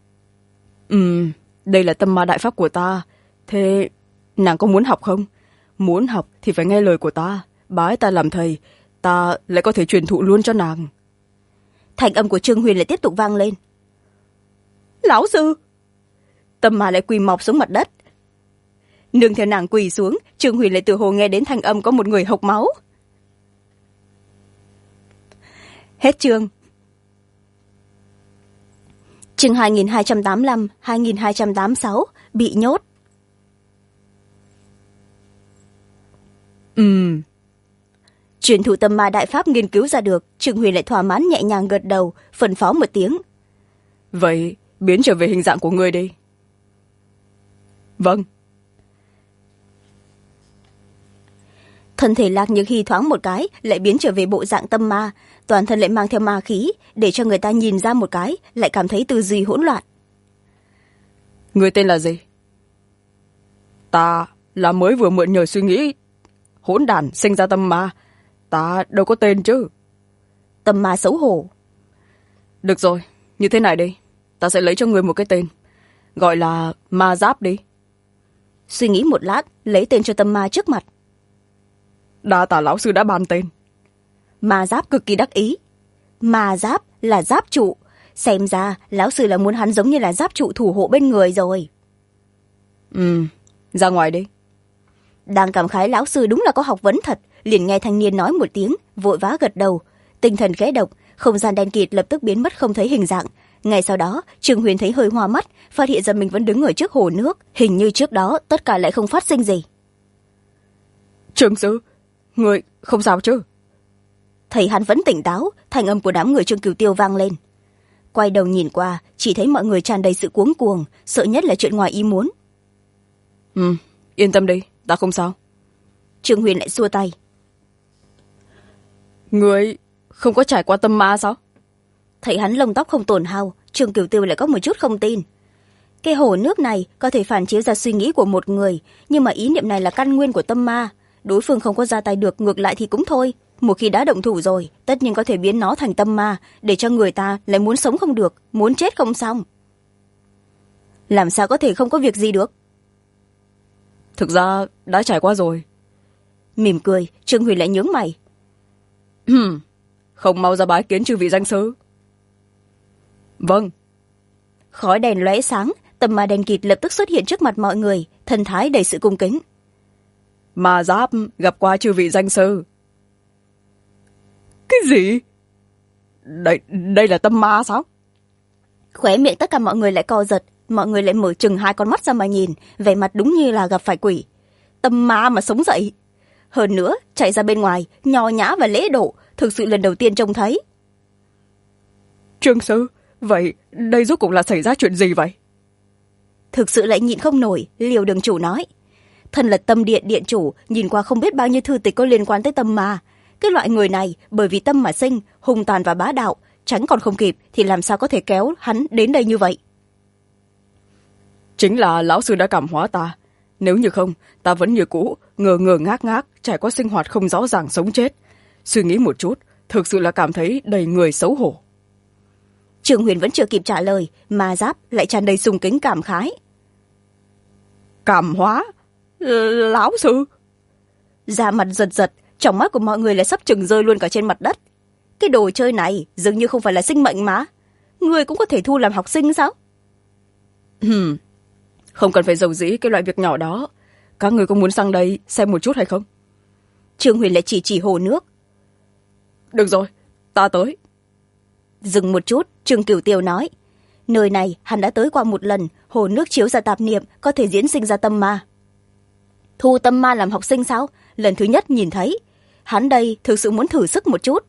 B: Đây là tâm ma đại pháp của ta. Thế nàng có muốn học không? Muốn học thì phải nghe lời của ta, bái ta làm thầy, ta lại có thể truyền thụ luôn cho nàng.
A: Thành âm của Trương Huyền lại tiếp tục vang lên. Lão sư! Tâm ma lại quỳ mọp xuống mặt đất. Nương theo nàng quỳ xuống, Trương Huyền lại tự hồ nghe đến thanh âm có một người hộc máu. Hết chương. Chương 2285, 2286, bị nhốt. Truyền thụ tâm ma đại pháp nghiên cứu ra được, Trương Huyền lại thỏa mãn nhẹ nhàng gật đầu, phân phó một tiếng.
B: Vậy, biến trở về hình dạng của ngươi đi. Vâng.
A: Thân thể Lạc Nhược Hy thoáng một cái lại biến trở về bộ dạng tâm ma, toàn thân lại mang theo ma khí, để cho người ta nhìn ra một cái lại cảm thấy tư duy hỗn loạn.
B: Người tên là gì? Ta là mới vừa mượn nhờ suy nghĩ hỗn đản sinh ra tâm ma, ta đâu có tên chứ.
A: Tâm ma xấu hổ.
B: Được rồi, như thế này đi, ta sẽ lấy cho người một cái tên, gọi là Ma Giáp đi.
A: Suy nghĩ một lát, lấy tên cho tâm ma trước mặt.
B: Đa tạ lão sư đã ban tên.
A: Ma Giáp cực kỳ đắc ý. Ma Giáp là giáp trụ, xem ra lão sư là muốn hắn giống như là giáp trụ thủ hộ bên người rồi.
B: Ra ngoài đi.
A: Đang cảm khái lão sư đúng là có học vấn thật, liền nghe thanh niên nói một tiếng, vội vã gật đầu. Tinh thần khẽ động, không gian đen kịt lập tức biến mất không thấy hình dạng. Ngay sau đó, Trương Huyền thấy hơi hoa mắt, phát hiện ra mình vẫn đứng ở trước hồ nước, hình như trước đó tất cả lại không phát sinh gì.
B: Trương sư, người không sao chứ?
A: Thấy hắn vẫn tỉnh táo, thanh âm của đám người Trương Cửu Tiêu vang lên. Quay đầu nhìn qua, chỉ thấy mọi người tràn đầy sự cuống cuồng, sợ nhất là chuyện ngoài ý muốn.
B: Yên tâm đi, ta không sao.
A: Trương Huyền lại xua tay.
B: Người không có trải qua tâm ma sao?
A: Thấy hắn lông tóc không tổn hao, Trương Cửu Tiêu lại có một chút không tin. Cái hồ nước này có thể phản chiếu ra suy nghĩ của một người, nhưng mà ý niệm này là căn nguyên của tâm ma. Đối phương không có ra tay được, ngược lại thì cũng thôi. Một khi đã động thủ rồi, tất nhiên có thể biến nó thành tâm ma, để cho người ta lại muốn sống không được, muốn chết không xong. Làm sao có thể không có việc gì được?
B: Thực ra đã trải qua rồi.
A: Mỉm cười, Trương Huyền lại nhướng mày.
B: Không mau ra bái kiến chư vị danh sư. Vâng.
A: Khói đèn lóe sáng, tâm ma đen kịt lập tức xuất hiện trước mặt mọi người, thần thái đầy sự cung kính.
B: Ma Giáp gặp qua chư vị danh sư. Cái gì? Đây là tâm ma sao?
A: Khóe miệng tất cả mọi người lại co giật, mọi người lại mở trừng hai con mắt ra mà nhìn, vẻ mặt đúng như là gặp phải quỷ. Tâm ma mà sống dậy. Hơn nữa, chạy ra bên ngoài, nho nhã và lễ độ, thực sự lần đầu tiên trông thấy.
B: Trương sư, vậy đây rốt cuộc là xảy ra chuyện gì vậy?
A: Thực sự lại nhịn không nổi, Liều Đường chủ nói. Thân là tâm điện điện chủ, nhìn qua không biết bao nhiêu thư tịch có liên quan tới tâm ma. Cái loại người này, bởi vì tâm mà sinh, hung tàn và bá đạo, tránh còn không kịp thì làm sao có thể kéo hắn đến đây như vậy?
B: Chính là lão sư đã cảm hóa ta. Nếu như không, ta vẫn như cũ, ngờ ngờ ngác ngác, trải qua sinh hoạt không rõ ràng sống chết. Suy nghĩ một chút, thực sự là cảm thấy đầy người xấu hổ.
A: Trương Huyền vẫn chưa kịp trả lời, Ma Giáp lại tràn đầy sùng kính cảm khái.
B: Cảm hóa? Lão sư?
A: Da mặt giật giật, trong mắt của mọi người lại sắp chừng rơi luôn cả trên mặt đất. Cái đồ chơi này dường như không phải là sinh mệnh mà. Người cũng có thể thu làm học sinh sao?
B: Không cần phải giàu dĩ cái loại việc nhỏ đó. Các người có muốn sang đây xem một chút hay không?
A: Trương Huyền lại chỉ hồ nước.
B: Được rồi, ta tới.
A: Dừng một chút, Trương Cửu Tiêu nói. Nơi này hắn đã tới qua một lần, hồ nước chiếu ra tạp niệm, có thể diễn sinh ra tâm ma. Thu tâm ma làm học sinh sao? Lần thứ nhất nhìn thấy. Hắn đây thực sự muốn thử sức một chút.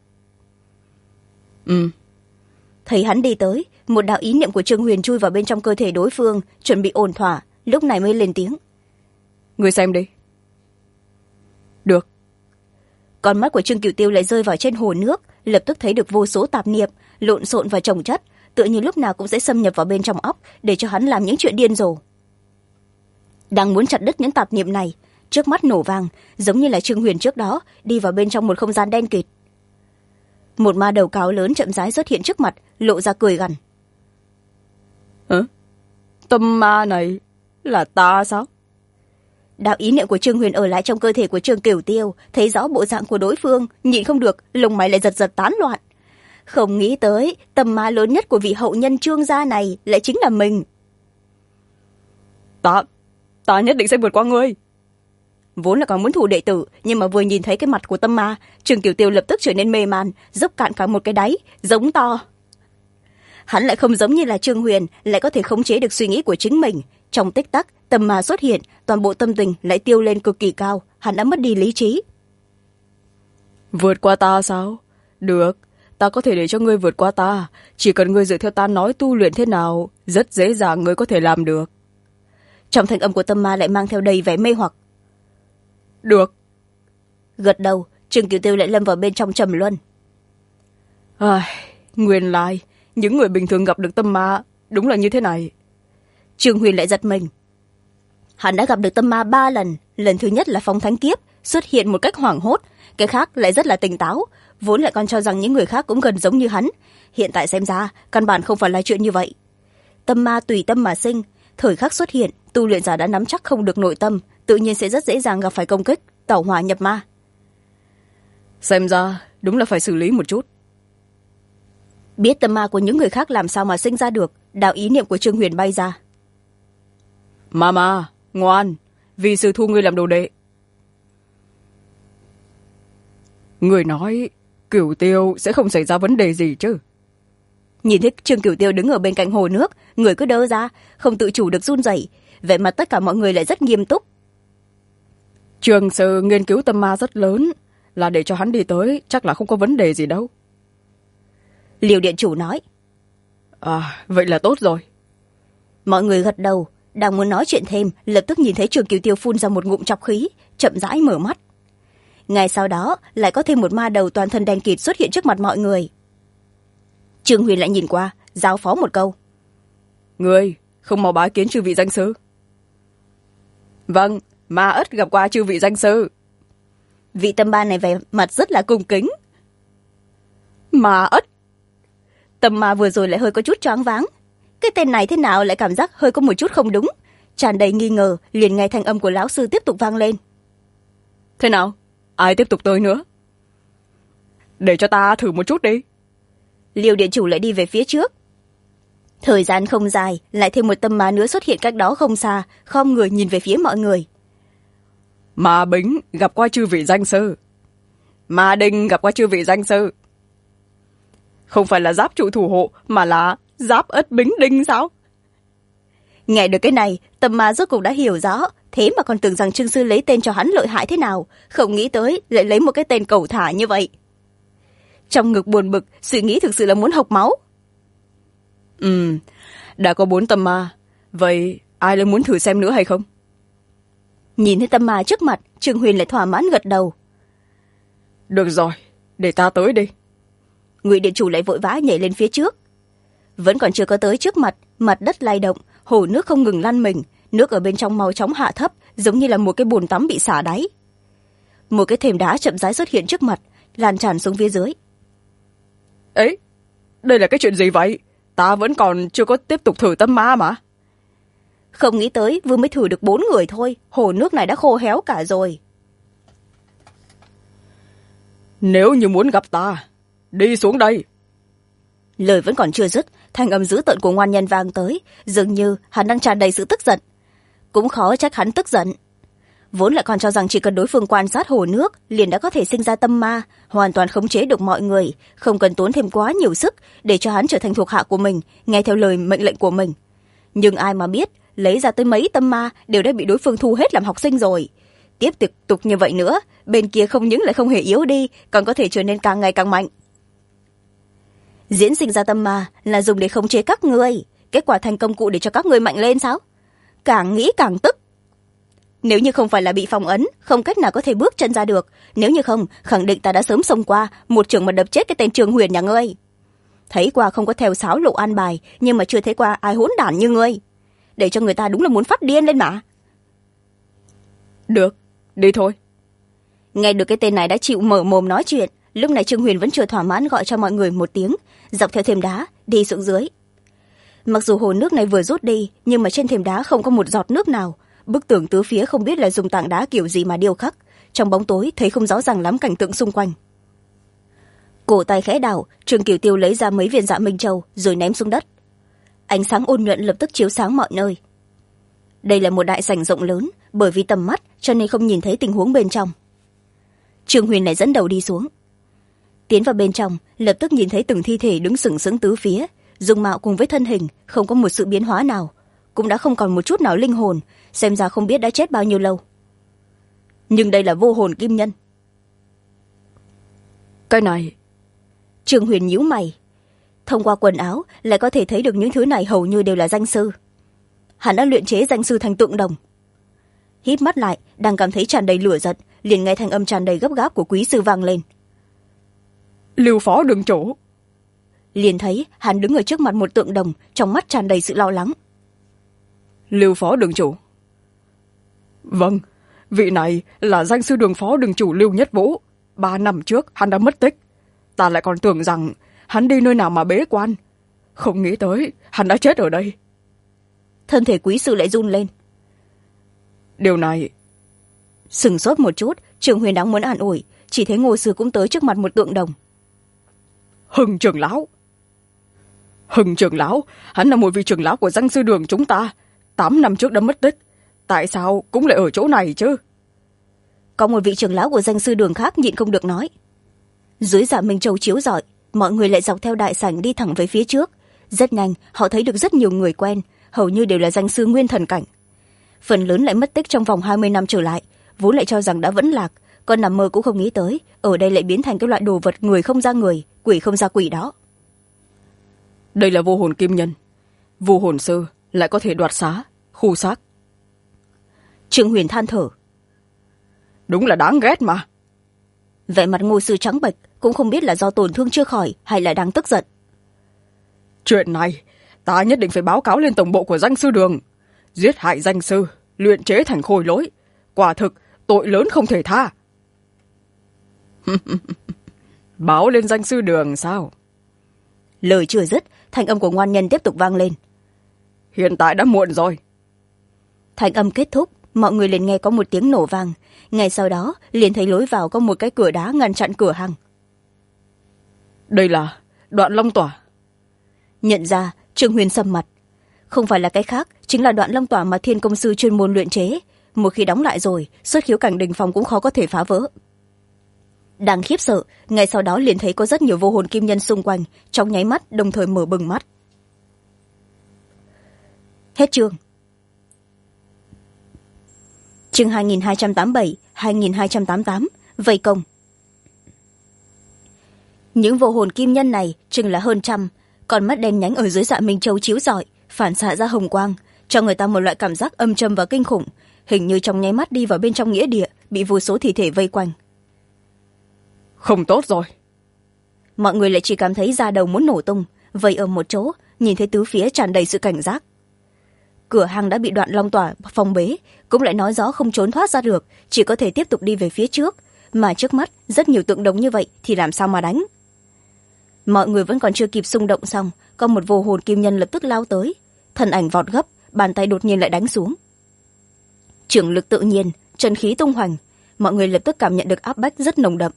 A: Thấy hắn đi tới, một đạo ý niệm của Trương Huyền chui vào bên trong cơ thể đối phương, chuẩn bị ổn thỏa, lúc này mới lên tiếng.
B: Người xem đi. Được.
A: Con mắt của Trương Cửu Tiêu lại rơi vào trên hồ nước, lập tức thấy được vô số tạp niệm, lộn xộn và chồng chất, tựa như lúc nào cũng sẽ xâm nhập vào bên trong óc, để cho hắn làm những chuyện điên rồ. Đang muốn chặt đứt những tạp niệm này, trước mắt nổ vang, giống như là Trương Huyền trước đó, đi vào bên trong một không gian đen kịt. Một ma đầu cáo lớn chậm rãi xuất hiện trước mặt, lộ ra cười gằn.
B: Tâm ma này là ta sao?
A: Đạo ý niệm của Trương Huyền ở lại trong cơ thể của Trương Cửu Tiêu, thấy rõ bộ dạng của đối phương, nhịn không được, lông mày lại giật giật tán loạn. Không nghĩ tới, tâm ma lớn nhất của vị hậu nhân Trương gia này lại chính là mình.
B: Ta nhất định sẽ vượt qua ngươi.
A: Vốn là còn muốn thủ đệ tử, nhưng mà vừa nhìn thấy cái mặt của tâm ma, Trương Cửu Tiêu lập tức trở nên mê man, dốc cạn cả một cái đáy, giống to. Hắn lại không giống như là Trương Huyền, lại có thể khống chế được suy nghĩ của chính mình. Trong tích tắc, tâm ma xuất hiện, toàn bộ tâm tình lại tiêu lên cực kỳ cao, hắn đã mất đi lý trí.
B: Vượt qua ta sao? Được, ta có thể để cho ngươi vượt qua ta, chỉ cần ngươi dựa theo ta nói tu luyện thế nào, rất dễ dàng ngươi có thể làm được.
A: Trong thanh âm của tâm ma lại mang theo đầy vẻ mê hoặc.
B: Được.
A: Gật đầu, Trương Cửu Tiêu lại lâm vào bên trong trầm luân.
B: Nguyên lai những người bình thường gặp được tâm ma đúng là như thế này.
A: Trương Huyền lại giật mình. Hắn đã gặp được tâm ma 3 lần. Lần thứ nhất là phong thánh kiếp, xuất hiện một cách hoảng hốt. Cái khác lại rất là tỉnh táo, vốn lại còn cho rằng những người khác cũng gần giống như hắn. Hiện tại xem ra căn bản không phải là chuyện như vậy. Tâm ma tùy tâm mà sinh, thời khắc xuất hiện, tu luyện giả đã nắm chắc không được nội tâm, tự nhiên sẽ rất dễ dàng gặp phải công kích, tẩu hỏa nhập ma.
B: Xem ra đúng là phải xử lý một chút.
A: Biết tâm ma của những người khác làm sao mà sinh ra được, đạo ý niệm của Trương Huyền bay ra.
B: Mama, ngoan, vì sư thu ngươi làm đồ đệ. Người nói Cửu Tiêu sẽ không xảy ra vấn đề gì chứ?
A: Nhìn thấy Trương Cửu Tiêu đứng ở bên cạnh hồ nước, người cứ đơ ra, không tự chủ được run rẩy, vẻ mặt tất cả mọi người lại rất nghiêm túc.
B: Trường sư nghiên cứu tâm ma rất lớn, là để cho hắn đi tới, chắc là không có vấn đề gì đâu.
A: Liêu điện chủ nói.
B: Vậy là tốt rồi.
A: Mọi người gật đầu, đang muốn nói chuyện thêm, lập tức nhìn thấy Trương Cửu Tiêu phun ra một ngụm trọc khí, chậm rãi mở mắt. Ngay sau đó lại có thêm một ma đầu toàn thân đen kịt xuất hiện trước mặt mọi người. Trương Huyền lại nhìn qua, giao phó một câu.
B: Ngươi không mau bái kiến chư vị danh sư? Vâng, ma ất gặp qua chư vị danh sư.
A: Vị tâm ma này vẻ mặt rất là cung kính.
B: Ma ất?
A: Tâm ma vừa rồi lại hơi có chút choáng váng. Cái tên này thế nào lại cảm giác hơi có một chút không đúng, tràn đầy nghi ngờ, liền nghe thanh âm của lão sư tiếp tục vang lên.
B: Thế nào, ai tiếp tục tới nữa? Để cho ta thử một chút đi.
A: Liêu điện chủ lại đi về phía trước. Thời gian không dài, lại thêm một tâm ma nữa xuất hiện cách đó không xa, khom người nhìn về phía mọi người.
B: Ma Bính gặp qua chư vị danh sư. Ma Đinh gặp qua chư vị danh sư. Không phải là giáp trụ thủ hộ, mà là giáp ất Bính Đinh sao?
A: Nghe được cái này, tâm ma rốt cuộc đã hiểu rõ, thế mà còn tưởng rằng Trương sư lấy tên cho hắn lợi hại thế nào, không nghĩ tới lại lấy một cái tên cẩu thả như vậy. Trong ngực buồn bực, suy nghĩ thực sự là muốn hộc máu.
B: Đã có 4 tâm ma, vậy ai lại muốn thử xem nữa hay không?
A: Nhìn thấy tâm ma trước mặt, Trương Huyền lại thỏa mãn gật đầu.
B: Được rồi, để ta tới đi.
A: Ngụy điện chủ lại vội vã nhảy lên phía trước. Vẫn còn chưa có tới trước mặt, mặt đất lay động, hồ nước không ngừng lăn mình, nước ở bên trong mau chóng hạ thấp, giống như là một cái bồn tắm bị xả đáy. Một cái thềm đá chậm rãi xuất hiện trước mặt, lan tràn xuống phía dưới.
B: Ấy, đây là cái chuyện gì vậy? Ta vẫn còn chưa có tiếp tục thử tâm ma mà.
A: Không nghĩ tới vừa mới thử được 4 người thôi, hồ nước này đã khô héo cả rồi.
B: Nếu như muốn gặp ta, đi xuống đây.
A: Lời vẫn còn chưa dứt, thanh âm dữ tợn của ngoan nhân vang tới, dường như hắn đang tràn đầy sự tức giận. Cũng khó trách hắn tức giận. Vốn lại còn cho rằng chỉ cần đối phương quan sát hồ nước liền đã có thể sinh ra tâm ma, hoàn toàn khống chế được mọi người, không cần tốn thêm quá nhiều sức để cho hắn trở thành thuộc hạ của mình, nghe theo lời mệnh lệnh của mình. Nhưng ai mà biết, lấy ra tới mấy tâm ma đều đã bị đối phương thu hết làm học sinh rồi. Tiếp tục như vậy nữa, bên kia không những lại không hề yếu đi, còn có thể trở nên càng ngày càng mạnh. Diễn sinh ra tâm ma là dùng để khống chế các ngươi, kết quả thành công cụ để cho các ngươi mạnh lên sao? Càng nghĩ càng tức. Nếu như không phải là bị phong ấn, không cách nào có thể bước chân ra được, nếu như không, khẳng định ta đã sớm xông qua, một trường mà đập chết cái tên Trương Huyền nhà ngươi. Thấy qua không có theo sáo lộ an bài, nhưng mà chưa thấy qua ai hỗn đản như ngươi, để cho người ta đúng là muốn phát điên lên mà.
B: Được, đi thôi.
A: Nghe được cái tên này đã chịu mở mồm nói chuyện, lúc này Trương Huyền vẫn chưa thỏa mãn gọi cho mọi người một tiếng, dọc theo thềm đá đi xuống dưới. Mặc dù hồ nước này vừa rút đi, nhưng mà trên thềm đá không có một giọt nước nào. Bức tường tứ phía không biết là dùng tảng đá kiểu gì mà điêu khắc, trong bóng tối thấy không rõ ràng lắm cảnh tượng xung quanh. Cổ tay khẽ đảo, Trương Cửu Tiêu lấy ra mấy viên dạ minh châu rồi ném xuống đất. Ánh sáng ôn nhuận lập tức chiếu sáng mọi nơi. Đây là một đại sảnh rộng lớn, bởi vì tầm mắt cho nên không nhìn thấy tình huống bên trong. Trương Huyền lại dẫn đầu đi xuống. Tiến vào bên trong, lập tức nhìn thấy từng thi thể đứng sừng sững tứ phía, dung mạo cùng với thân hình không có một sự biến hóa nào, cũng đã không còn một chút nào linh hồn, xem ra không biết đã chết bao nhiêu lâu. Nhưng đây là vô hồn kim nhân.
B: Cái này...
A: Trương Huyền nhíu mày. Thông qua quần áo lại có thể thấy được những thứ này hầu như đều là danh sư. hắn đã luyện chế danh sư thành tượng đồng. Híp mắt lại, đang cảm thấy tràn đầy lửa giận, liền nghe thanh âm tràn đầy gấp gáp của quý sư vang lên.
B: Lưu phó đường chủ.
A: Liền thấy hắn đứng ở trước mặt một tượng đồng, trong mắt tràn đầy sự lo lắng.
B: Lưu phó đường chủ. Vâng, vị này là danh sư đường phó đường chủ Lưu Nhất Vũ. 3 năm trước hắn đã mất tích. Ta lại còn tưởng rằng hắn đi nơi nào mà bế quan. Không nghĩ tới hắn đã chết ở đây.
A: Thân thể quý sư lại run lên.
B: Điều này...
A: Sừng sốt một chút, Trường Huyền đang muốn an ủi, chỉ thấy Ngô sư cũng tới trước mặt một tượng đồng.
B: Hưng trưởng lão. Hưng trưởng lão, hắn là một vị trưởng lão của danh sư đường chúng ta. 8 năm trước đã mất tích. Tại sao cũng lại ở chỗ này chứ?
A: Có một vị trưởng lão của danh sư đường khác nhịn không được nói. Dưới Dạ Minh Châu chiếu rọi, mọi người lại dọc theo đại sảnh đi thẳng về phía trước. Rất nhanh họ thấy được rất nhiều người quen, hầu như đều là danh sư nguyên thần cảnh. Phần lớn lại mất tích trong vòng 20 năm trở lại, vốn lại cho rằng đã vẫn lạc, còn nằm mơ cũng không nghĩ tới ở đây lại biến thành cái loại đồ vật người không ra người, quỷ không ra quỷ đó.
B: Đây là vô hồn kim nhân. Vô hồn sư lại có thể đoạt xá, khu xác.
A: Trương Huyền than thở.
B: Đúng là đáng ghét mà.
A: Vẻ mặt Ngô sư trắng bệch, cũng không biết là do tổn thương chưa khỏi hay là đang tức giận.
B: Chuyện này ta nhất định phải báo cáo lên tổng bộ của danh sư đường. Giết hại danh sư, luyện chế thành khôi lỗi, quả thực tội lớn không thể tha. Báo lên danh sư đường sao?
A: Lời chưa dứt, thanh âm của ngoan nhân tiếp tục vang lên.
B: Hiện tại đã muộn rồi.
A: Thanh âm kết thúc, mọi người liền nghe có một tiếng nổ vang, ngay sau đó liền thấy lối vào có một cái cửa đá ngăn chặn cửa hàng.
B: Đây là Đoạn Long Tỏa.
A: Nhận ra, Trương Huyền sầm mặt. Không phải là cái khác, chính là Đoạn Long Tỏa mà Thiên Công sư chuyên môn luyện chế. Một khi đóng lại rồi, xuất khiếu cảnh đình phòng cũng khó có thể phá vỡ. Đang khiếp sợ, ngay sau đó liền thấy có rất nhiều vô hồn kim nhân xung quanh, trong nháy mắt đồng thời mở bừng mắt. Hết chương. Chương 2287, 2288, vây công. Những vô hồn kim nhân này chừng là hơn 100, con mắt đen nhánh ở dưới Dạ Minh Châu chiếu rọi, phản xạ ra hồng quang, cho người ta một loại cảm giác âm trầm và kinh khủng, hình như trong nháy mắt đi vào bên trong nghĩa địa, bị vô số thi thể vây quanh.
B: Không tốt rồi.
A: Mọi người lại chỉ cảm thấy da đầu muốn nổ tung, vây ở một chỗ, nhìn thấy tứ phía tràn đầy sự cảnh giác. Cửa hàng đã bị Đoạn Long Tỏa phong bế, cũng lại nói rõ không trốn thoát ra được, chỉ có thể tiếp tục đi về phía trước, mà trước mắt rất nhiều tượng đồng như vậy thì làm sao mà đánh. Mọi người vẫn còn chưa kịp xung động xong, có một vô hồn kim nhân lập tức lao tới, thân ảnh vọt gấp, bàn tay đột nhiên lại đánh xuống. Trưởng lực tự nhiên, chân khí tung hoành, mọi người lập tức cảm nhận được áp bách rất nồng đậm.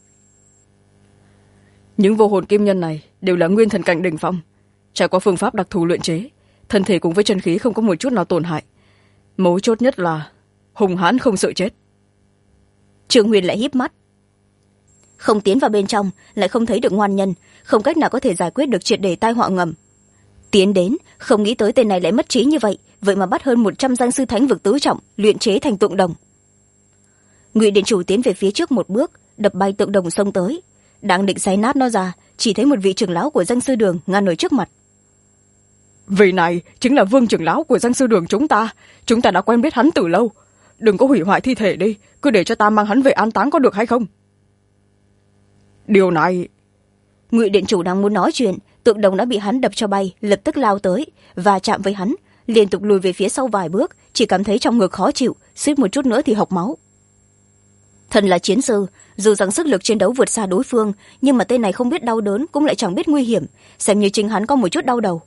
B: Những vô hồn kim nhân này đều là nguyên thần cảnh đỉnh phong, trải qua phương pháp đặc thù luyện chế, thân thể cùng với chân khí không có một chút nào tổn hại. Mấu chốt nhất là hùng hãn không sợ chết.
A: Trương Huyền lại híp mắt. Không tiến vào bên trong, lại không thấy được ngoan nhân, không cách nào có thể giải quyết được triệt để tai họa ngầm. Tiến đến, không nghĩ tới tên này lại mất trí như vậy, vậy mà bắt hơn 100 danh sư thánh vực tứ trọng luyện chế thành tượng đồng. Ngụy Điện Chủ tiến về phía trước một bước, đập bay tượng đồng xông tới, đang định xé nát nó ra, chỉ thấy một vị trưởng lão của danh sư đường ngăn ở trước mặt.
B: Vị này chính là Vương trưởng lão của danh sư đường chúng ta đã quen biết hắn từ lâu. Đừng có hủy hoại thi thể đi, cứ để cho ta mang hắn về an táng có được hay không? Điều này...
A: Ngụy Điện Chủ đang muốn nói chuyện, tượng đồng đã bị hắn đập cho bay, lập tức lao tới và chạm với hắn, liên tục lùi về phía sau vài bước, chỉ cảm thấy trong ngực khó chịu, suýt một chút nữa thì hộc máu. Thần là chiến sư, dù rằng sức lực chiến đấu vượt xa đối phương, nhưng mà tên này không biết đau đớn cũng lại chẳng biết nguy hiểm, xem như chính hắn có một chút đau đầu.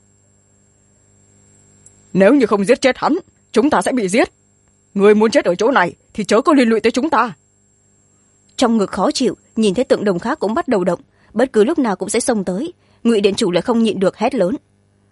B: Nếu như không giết chết hắn, chúng ta sẽ bị giết. Người muốn chết ở chỗ này thì chớ có liên lụy tới chúng ta.
A: Trong ngực khó chịu, nhìn thấy tượng đồng khác cũng bắt đầu động, bất cứ lúc nào cũng sẽ xông tới. Ngụy Điện Chủ lại không nhịn được hét lớn.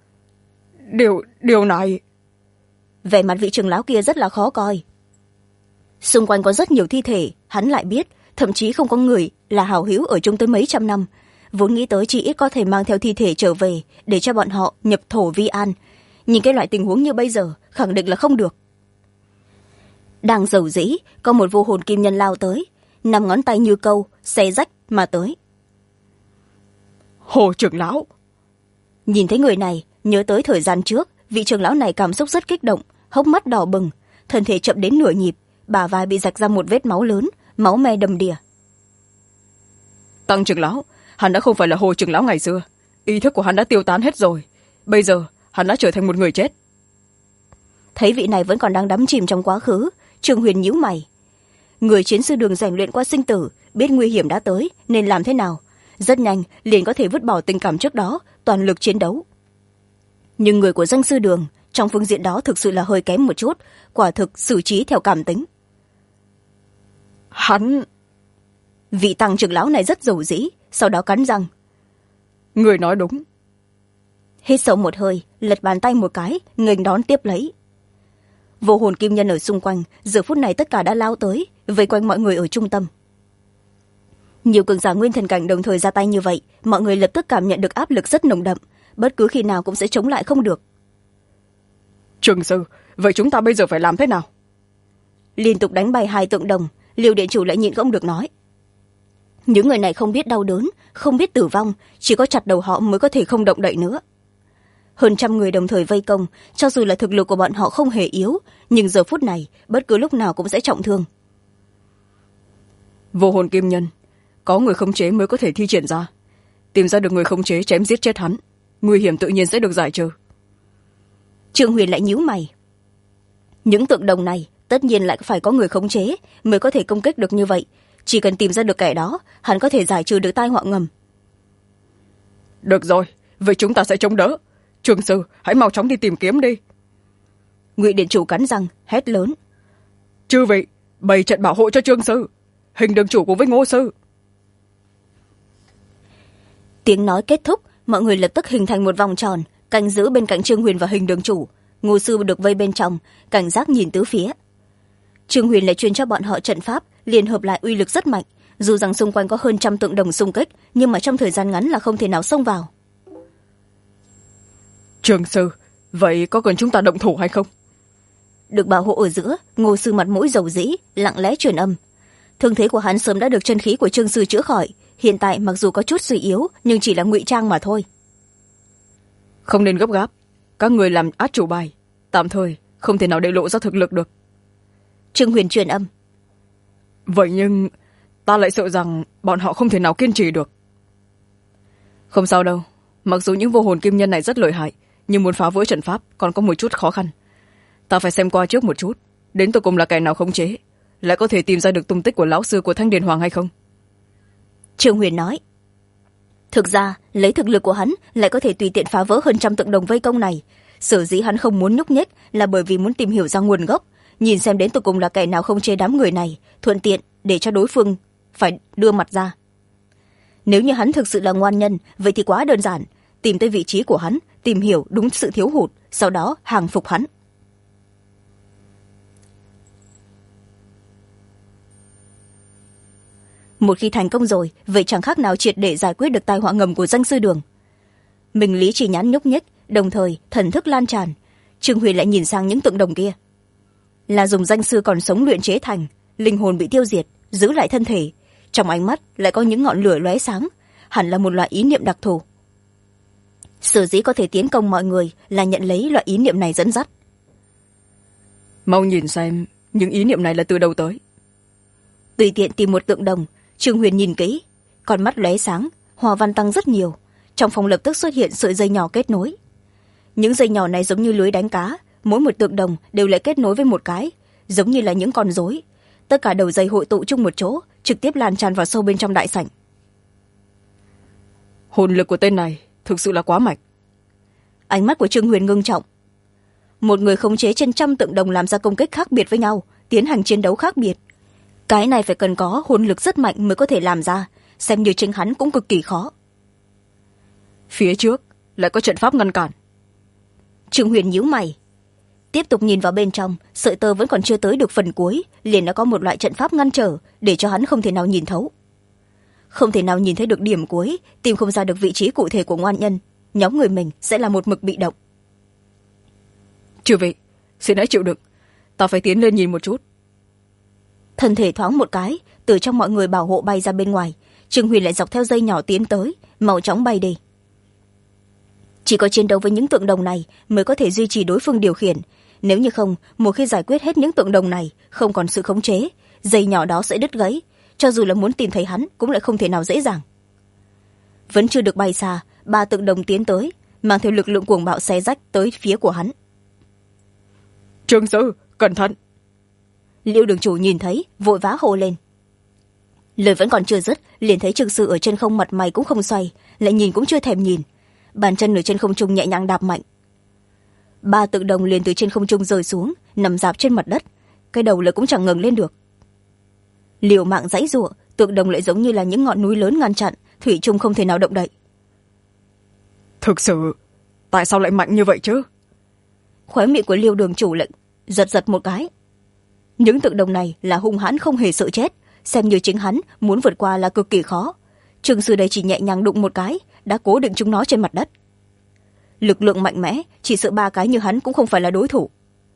B: Điều này...
A: Vẻ mặt vị trưởng lão kia rất là khó coi. Xung quanh có rất nhiều thi thể, hắn lại biết, thậm chí không có người là hảo hữu ở chung tới mấy trăm năm. Vốn nghĩ tới chỉ ít có thể mang theo thi thể trở về, để cho bọn họ nhập thổ vi an. Nhìn cái loại tình huống như bây giờ, khẳng định là không được. Đang dầu dĩ, có một vô hồn kim nhân lao tới, 5 ngón tay như câu, xé rách mà tới.
B: Hồ trưởng lão.
A: Nhìn thấy người này, nhớ tới thời gian trước, vị trưởng lão này cảm xúc rất kích động, hốc mắt đỏ bừng, thân thể chậm đến nửa nhịp, bả vai bị rạch ra một vết máu lớn, máu me đầm đìa.
B: Tăng trưởng lão, hắn đã không phải là Hồ trưởng lão ngày xưa, ý thức của hắn đã tiêu tán hết rồi, bây giờ hắn đã trở thành một người chết.
A: Thấy vị này vẫn còn đang đắm chìm trong quá khứ, Trương Huyền nhíu mày. Người chiến sư đường rèn luyện qua sinh tử, biết nguy hiểm đã tới nên làm thế nào, rất nhanh liền có thể vứt bỏ tình cảm trước đó, toàn lực chiến đấu. Nhưng người của danh sư đường trong phương diện đó thực sự là hơi kém một chút, quả thực xử trí theo cảm tính.
B: Hắn...
A: Vị tăng trưởng lão này rất dầu dĩ, sau đó cắn răng.
B: Người nói đúng.
A: Hít sâu một hơi, lật bàn tay một cái, nghênh đón tiếp lấy. Vô hồn kim nhân ở xung quanh, giờ phút này tất cả đã lao tới, vây quanh mọi người ở trung tâm. Nhiều cường giả nguyên thần cảnh đồng thời ra tay như vậy, mọi người lập tức cảm nhận được áp lực rất nồng đậm, bất cứ khi nào cũng sẽ chống lại không được.
B: Trường sư, vậy chúng ta bây giờ phải làm thế nào?
A: Liên tục đánh bay 2 tượng đồng, Liêu điện chủ lại nhịn không được nói. Những người này không biết đau đớn, không biết tử vong, chỉ có chặt đầu họ mới có thể không động đậy nữa. Hơn 100 người đồng thời vây công, cho dù là thực lực của bọn họ không hề yếu, nhưng giờ phút này bất cứ lúc nào cũng sẽ trọng thương.
B: Vô hồn kim nhân, có người khống chế mới có thể thi triển ra, tìm ra được người khống chế chém giết chết hắn, nguy hiểm tự nhiên sẽ được giải trừ.
A: Trương Huyền lại nhíu mày. Những tượng đồng này tất nhiên lại phải có người khống chế mới có thể công kích được như vậy, chỉ cần tìm ra được kẻ đó, hắn có thể giải trừ được tai họa ngầm.
B: Được rồi, vậy chúng ta sẽ chống đỡ. Trường sư, hãy mau chóng đi tìm kiếm đi.
A: Ngụy điện chủ cắn răng hét lớn.
B: Chư vị, bày trận bảo hộ cho Trương sư, Hình đường chủ cùng với Ngô sư.
A: Tiếng nói kết thúc, mọi người lập tức hình thành một vòng tròn, canh giữ bên cạnh Trương Huyền và Hình đường chủ. Ngô sư được vây bên trong, cảnh giác nhìn tứ phía. Trương Huyền lại truyền cho bọn họ trận pháp, liên hợp lại uy lực rất mạnh, dù rằng xung quanh có hơn 100 tượng đồng xung kích, nhưng mà trong thời gian ngắn là không thể nào xông vào.
B: Trường sư, vậy có cần chúng ta động thủ hay không?
A: Được bảo hộ ở giữa, Ngô sư mặt mũi dầu dĩ, lặng lẽ truyền âm. Thương thế của hắn sớm đã được chân khí của Trương sư chữa khỏi, hiện tại mặc dù có chút suy yếu nhưng chỉ là ngụy trang mà thôi.
B: Không nên gấp gáp, các người làm át chủ bài, tạm thời không thể nào để lộ ra thực lực được.
A: Trương Huyền truyền âm.
B: Vậy nhưng ta lại sợ rằng bọn họ không thể nào kiên trì được. Không sao đâu, mặc dù những vô hồn kim nhân này rất lợi hại, nhưng muốn phá vỡ trận pháp còn có một chút khó khăn. Ta phải xem qua trước một chút, đến tụi cùng là kẻ nào khống chế, lại có thể tìm ra được tung tích của lão sư của Thanh Điền Hoàng hay không.
A: Trương Huyền nói. Thực ra lấy thực lực của hắn lại có thể tùy tiện phá vỡ hơn 100 tượng đồng vây công này, sở dĩ hắn không muốn nhúc nhích là bởi vì muốn tìm hiểu ra nguồn gốc, nhìn xem đến tụi cùng là kẻ nào khống chế đám người này, thuận tiện để cho đối phương phải đưa mặt ra. Nếu như hắn thực sự là ngoan nhân, vậy thì quá đơn giản, tìm tới vị trí của hắn, tìm hiểu đúng sự thiếu hụt, sau đó hàng phục hắn. Một khi thành công rồi, vậy chẳng khác nào triệt để giải quyết được tai họa ngầm của danh sư đường. Mình lý chỉ nhãn nhúc nhích, đồng thời thần thức lan tràn. Trương Huyền lại nhìn sang những tượng đồng kia, là dùng danh sư còn sống luyện chế thành, linh hồn bị tiêu diệt, giữ lại thân thể, trong ánh mắt lại có những ngọn lửa lóe sáng, hẳn là một loại ý niệm đặc thù. Sở dĩ có thể tiến công mọi người là nhận lấy loại ý niệm này dẫn dắt.
B: Mau nhìn xem những ý niệm này là từ đâu tới.
A: Tùy tiện tìm một tượng đồng, Trương Huyền nhìn kỹ, con mắt lóe sáng, hoa văn tăng rất nhiều, trong phòng lập tức xuất hiện sợi dây nhỏ kết nối. Những dây nhỏ này giống như lưới đánh cá, mỗi một tượng đồng đều lại kết nối với một cái, giống như là những con rối. Tất cả đầu dây hội tụ chung một chỗ, trực tiếp lan tràn vào sâu bên trong đại sảnh.
B: Hồn lực của tên này thực sự là quá mạnh.
A: Ánh mắt của Trương Huyền ngưng trọng. Một người khống chế trên 100 tượng đồng làm ra công kích khác biệt với nhau, tiến hành chiến đấu khác biệt. Cái này phải cần có hồn lực rất mạnh mới có thể làm ra, xem như chính hắn cũng cực kỳ khó.
B: Phía trước lại có trận pháp ngăn cản.
A: Trương Huyền nhíu mày, tiếp tục nhìn vào bên trong, sợi tơ vẫn còn chưa tới được phần cuối, liền đã có một loại trận pháp ngăn trở, để cho hắn không thể nào nhìn thấu. Không thể nào nhìn thấy được điểm cuối, tìm không ra được vị trí cụ thể của ngoan nhân, nhóm người mình sẽ là một mực bị động.
B: Chư vị, xin hãy chịu đựng, ta phải tiến lên nhìn một chút.
A: Thân thể thoáng một cái, từ trong mọi người bảo hộ bay ra bên ngoài, Trương Huyền lại dọc theo dây nhỏ tiến tới, mau chóng bay đi. chỉ có chiến đấu với những tượng đồng này mới có thể duy trì đối phương điều khiển. Nếu như không, một khi giải quyết hết những tượng đồng này, không còn sự khống chế, dây nhỏ đó sẽ đứt gãy, cho dù là muốn tìm thấy hắn cũng lại không thể nào dễ dàng. Vẫn chưa được bay xa, 3 tượng đồng tiến tới, mang theo lực lượng cuồng bạo xé rách tới phía của hắn.
B: Trương sư, cẩn thận!
A: Liêu đường chủ nhìn thấy, vội vã hô lên. Lời vẫn còn chưa dứt, liền thấy Trương sư ở trên không, mặt mày cũng không xoay, lại nhìn cũng chưa thèm nhìn, bàn chân ở trên không trung nhẹ nhàng đạp mạnh. 3 tượng đồng liền từ trên không trung rơi xuống, nằm rạp trên mặt đất, cái đầu lại cũng chẳng ngẩng lên được. Liều mạng giãy giụa, tượng đồng lại giống như là những ngọn núi lớn ngăn chặn, thủy chung không thể nào động đậy.
B: Thực sự, tại sao lại mạnh như vậy chứ?
A: Khóe miệng của Liêu đường chủ lại giật giật một cái. Những tượng đồng này là hung hãn không hề sợ chết, xem như chính hắn muốn vượt qua là cực kỳ khó. Trương sư đây chỉ nhẹ nhàng đụng một cái, đã cố định chúng nó trên mặt đất. Lực lượng mạnh mẽ, chỉ sợ 3 cái như hắn cũng không phải là đối thủ.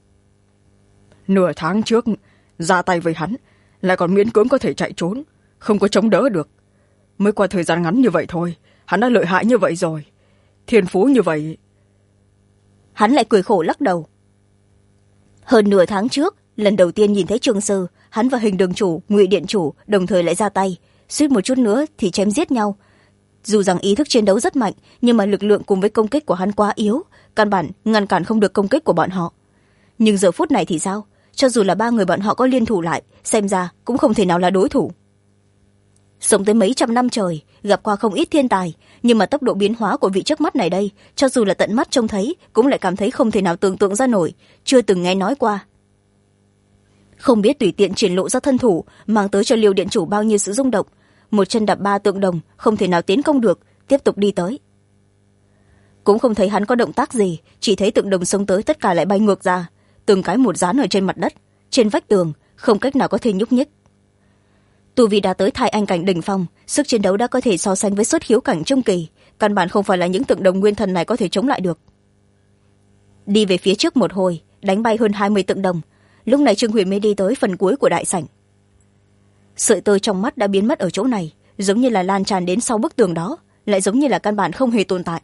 B: Nửa tháng trước ra tay với hắn, lại còn miễn cưỡng có thể chạy trốn, không có chống đỡ được. Mới qua thời gian ngắn như vậy thôi, hắn đã lợi hại như vậy rồi. Thiên phú như vậy.
A: Hắn lại cười khổ lắc đầu. Hơn nửa tháng trước, lần đầu tiên nhìn thấy Trương sư, hắn và Hình đường chủ, Ngụy điện chủ đồng thời lại ra tay, suýt một chút nữa thì chém giết nhau. Dù rằng ý thức chiến đấu rất mạnh, nhưng mà lực lượng cùng với công kích của hắn quá yếu, căn bản ngăn cản không được công kích của bọn họ. Nhưng giờ phút này thì sao? Cho dù là 3 người bọn họ có liên thủ lại, xem ra cũng không thể nào là đối thủ. Sống tới mấy trăm năm trời, gặp qua không ít thiên tài, nhưng mà tốc độ biến hóa của vị trước mắt này đây, cho dù là tận mắt trông thấy, cũng lại cảm thấy không thể nào tưởng tượng ra nổi, chưa từng nghe nói qua. Không biết tùy tiện triển lộ ra thân thủ, mang tới cho Liêu điện chủ bao nhiêu sự rung động. Một chân đạp 3 tượng đồng, không thể nào tiến công được, tiếp tục đi tới. Cũng không thấy hắn có động tác gì, chỉ thấy tượng đồng xông tới tất cả lại bay ngược ra, từng cái một dán ở trên mặt đất, trên vách tường, không cách nào có thể nhúc nhích. Tu vi đã tới Thái Anh cảnh đỉnh phong, sức chiến đấu đã có thể so sánh với Xuất Khiếu cảnh trung kỳ, căn bản không phải là những tượng đồng nguyên thần này có thể chống lại được. Đi về phía trước một hồi, đánh bay hơn 20 tượng đồng, lúc này Trương Huyền mới đi tới phần cuối của đại sảnh. Sợi tơ trong mắt đã biến mất ở chỗ này, giống như là lan tràn đến sau bức tường đó, lại giống như là căn bản không hề tồn tại.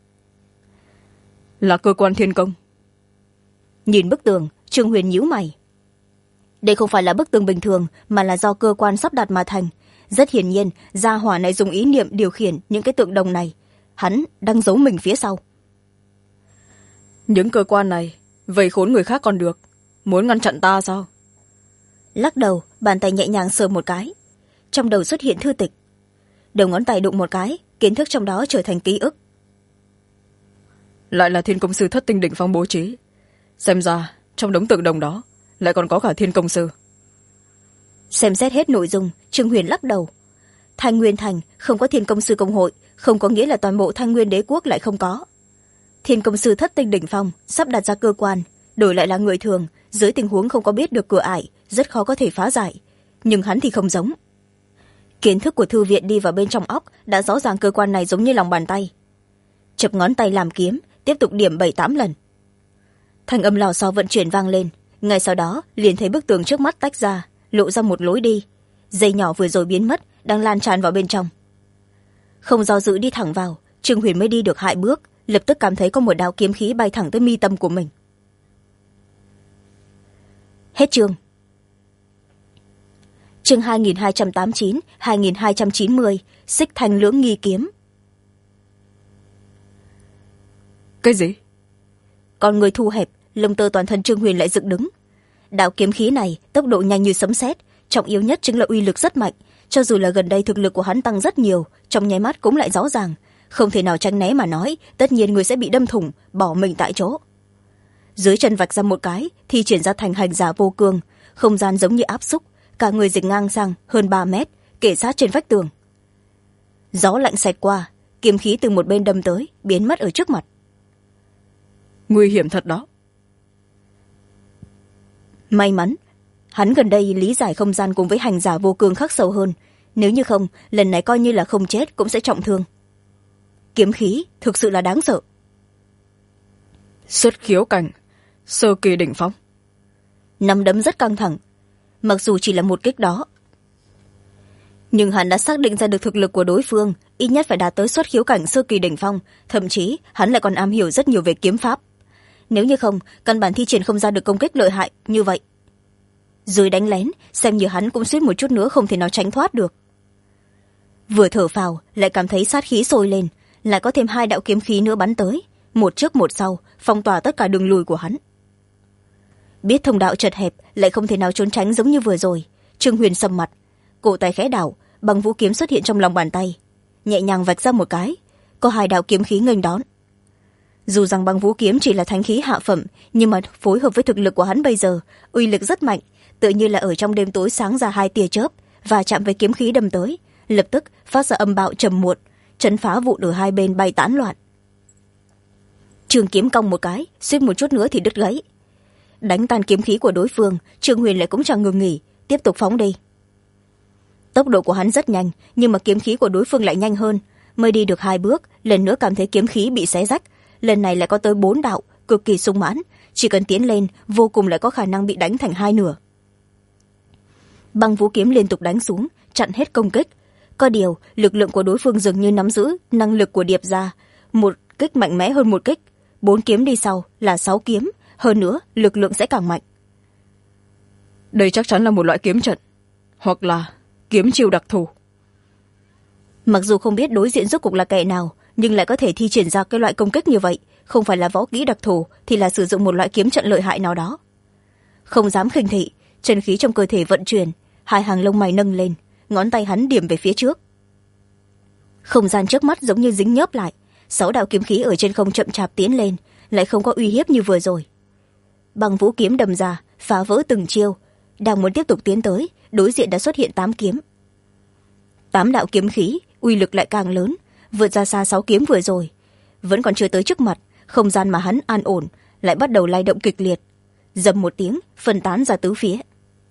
B: Là cơ quan thiên công.
A: Nhìn bức tường, Trương Huyền nhíu mày. Đây không phải là bức tường bình thường, mà là do cơ quan sắp đặt mà thành. Rất hiển nhiên, gia hỏa này dùng ý niệm điều khiển những cái tượng đồng này. Hắn đang giấu mình phía sau.
B: Những cơ quan này vây khốn người khác còn được, muốn ngăn chặn ta sao?
A: Lắc đầu, bàn tay nhẹ nhàng sờ một cái, trong đầu xuất hiện thư tịch. Đầu ngón tay đụng một cái, kiến thức trong đó trở thành ký ức.
B: Lại là Thiên công sư thất tinh đỉnh phong bố trí. Xem ra trong đống tượng đồng đó lại còn có cả Thiên công sư.
A: Xem xét hết nội dung, Trương Huyền lắc đầu. Thanh Nguyên thành không có Thiên công sư công hội, không có nghĩa là toàn bộ Thanh Nguyên đế quốc lại không có. Thiên công sư thất tinh đỉnh phong sắp đặt ra cơ quan, đổi lại là người thường, dưới tình huống không có biết được cửa ải, rất khó có thể phá giải. Nhưng hắn thì không giống. Kiến thức của thư viện đi vào bên trong óc, đã rõ ràng cơ quan này giống như lòng bàn tay. Chập ngón tay làm kiếm, tiếp tục điểm 7-8 lần. Thanh âm lò xo vận chuyển vang lên, ngay sau đó liền thấy bức tường trước mắt tách ra, lộ ra một lối đi. Dây nhỏ vừa rồi biến mất, đang lan tràn vào bên trong. Không do dự đi thẳng vào, Trương Huyền mới đi được 2 bước, lập tức cảm thấy có một đạo kiếm khí bay thẳng tới mi tâm của mình. Hết chương. Chương 2289, 2290, Xích Thanh Lưỡng Nghi kiếm.
B: Cái gì?
A: Con người thu hẹp, lông tơ toàn thân Trương Huyền lại dựng đứng. Đạo kiếm khí này tốc độ nhanh như sấm sét, trọng yếu nhất chính là uy lực rất mạnh. Cho dù là gần đây thực lực của hắn tăng rất nhiều, trong nháy mắt cũng lại rõ ràng, không thể nào tránh né mà nói, tất nhiên người sẽ bị đâm thủng, bỏ mình tại chỗ. Dưới chân vạch ra một cái, thì triển ra thành hành giả vô cương, không gian giống như áp xúc, cả người dịch ngang sang hơn 3 mét, kể sát trên vách tường. Gió lạnh xẹt qua, kiếm khí từ một bên đâm tới, biến mất ở trước mặt.
B: Nguy hiểm thật đó.
A: May mắn, hắn gần đây lý giải không gian cùng với hành giả vô cương khắc sâu hơn, nếu như không, lần này coi như là không chết cũng sẽ trọng thương. Kiếm khí thực sự là đáng sợ.
B: Xuất khiếu cảnh, sơ kỳ đỉnh phong.
A: Nắm đấm rất căng thẳng, mặc dù chỉ là một kích đó. nhưng hắn đã xác định ra được thực lực của đối phương ít nhất phải đạt tới xuất khiếu cảnh sơ kỳ đỉnh phong, thậm chí hắn lại còn am hiểu rất nhiều về kiếm pháp. Nếu như không, căn bản thi triển không ra được công kích lợi hại như vậy. Dưới đánh lén, xem như hắn cũng suýt một chút nữa không thể nào tránh thoát được. Vừa thở phào lại cảm thấy sát khí sôi lên, lại có thêm 2 đạo kiếm khí nữa bắn tới, một trước một sau, phong tỏa tất cả đường lùi của hắn. Biết thông đạo chật hẹp lại không thể nào trốn tránh giống như vừa rồi, Trương Huyền sầm mặt, cổ tay khẽ đảo, băng vũ kiếm xuất hiện trong lòng bàn tay, nhẹ nhàng vạch ra một cái, có 2 đạo kiếm khí nghênh đón. Dù rằng băng vũ kiếm chỉ là thánh khí hạ phẩm, nhưng mà phối hợp với thực lực của hắn bây giờ, uy lực rất mạnh, tựa như là ở trong đêm tối sáng ra 2 tia chớp và chạm với kiếm khí đâm tới, lập tức phát ra âm bạo trầm muộn, chấn phá vụn ở hai bên bay tán loạn. Trường kiếm cong một cái, suýt một chút nữa thì đứt gãy. Đánh tan kiếm khí của đối phương, Trương Huyền lại cũng chẳng ngừng nghỉ, tiếp tục phóng đi. Tốc độ của hắn rất nhanh, nhưng mà kiếm khí của đối phương lại nhanh hơn, mới đi được 2 bước, lần nữa cảm thấy kiếm khí bị xé rách, lần này lại có tới 4 đạo, cực kỳ sung mãn, chỉ cần tiến lên vô cùng lại có khả năng bị đánh thành 2 nửa. Băng vũ kiếm liên tục đánh xuống, chặn hết công kích. Có điều lực lượng của đối phương dường như nắm giữ năng lực của điệp ra, một kích mạnh mẽ hơn một kích, 4 kiếm đi sau là 6 kiếm, hơn nữa lực lượng sẽ càng mạnh.
B: Đây chắc chắn là một loại kiếm trận, hoặc là kiếm chiêu đặc thù.
A: Mặc dù không biết đối diện rốt cuộc là kẻ nào, nhưng lại có thể thi triển ra cái loại công kích như vậy, không phải là võ kỹ đặc thù thì là sử dụng một loại kiếm trận lợi hại nào đó. Không dám khinh thị, chân khí trong cơ thể vận chuyển, 2 hàng lông mày nâng lên, ngón tay hắn điểm về phía trước. Không gian trước mắt giống như dính nhớp lại, 6 đạo kiếm khí ở trên không chậm chạp tiến lên, lại không có uy hiếp như vừa rồi. Băng vũ kiếm đâm ra, phá vỡ từng chiêu, đang muốn tiếp tục tiến tới, đối diện đã xuất hiện 8 kiếm. 8 đạo kiếm khí, uy lực lại càng lớn, vượt ra xa 6 kiếm vừa rồi. Vẫn còn chưa tới trước mặt, không gian mà hắn an ổn lại bắt đầu lay động kịch liệt, dầm một tiếng phân tán ra tứ phía.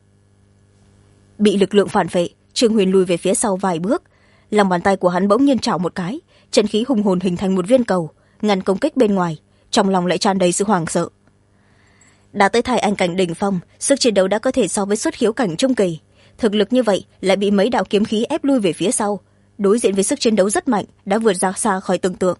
A: Bị lực lượng phản phệ, Trương Huyền lùi về phía sau vài bước, lòng bàn tay của hắn bỗng nhiên chảo một cái, chân khí hùng hồn hình thành một viên cầu, ngăn công kích bên ngoài, trong lòng lại tràn đầy sự hoảng sợ. Đã tới thai anh cảnh đỉnh phong, sức chiến đấu đã có thể so với xuất khiếu cảnh trung kỳ, thực lực như vậy lại bị mấy đạo kiếm khí ép lui về phía sau, đối diện với sức chiến đấu rất mạnh, đã vượt ra xa khỏi tưởng tượng.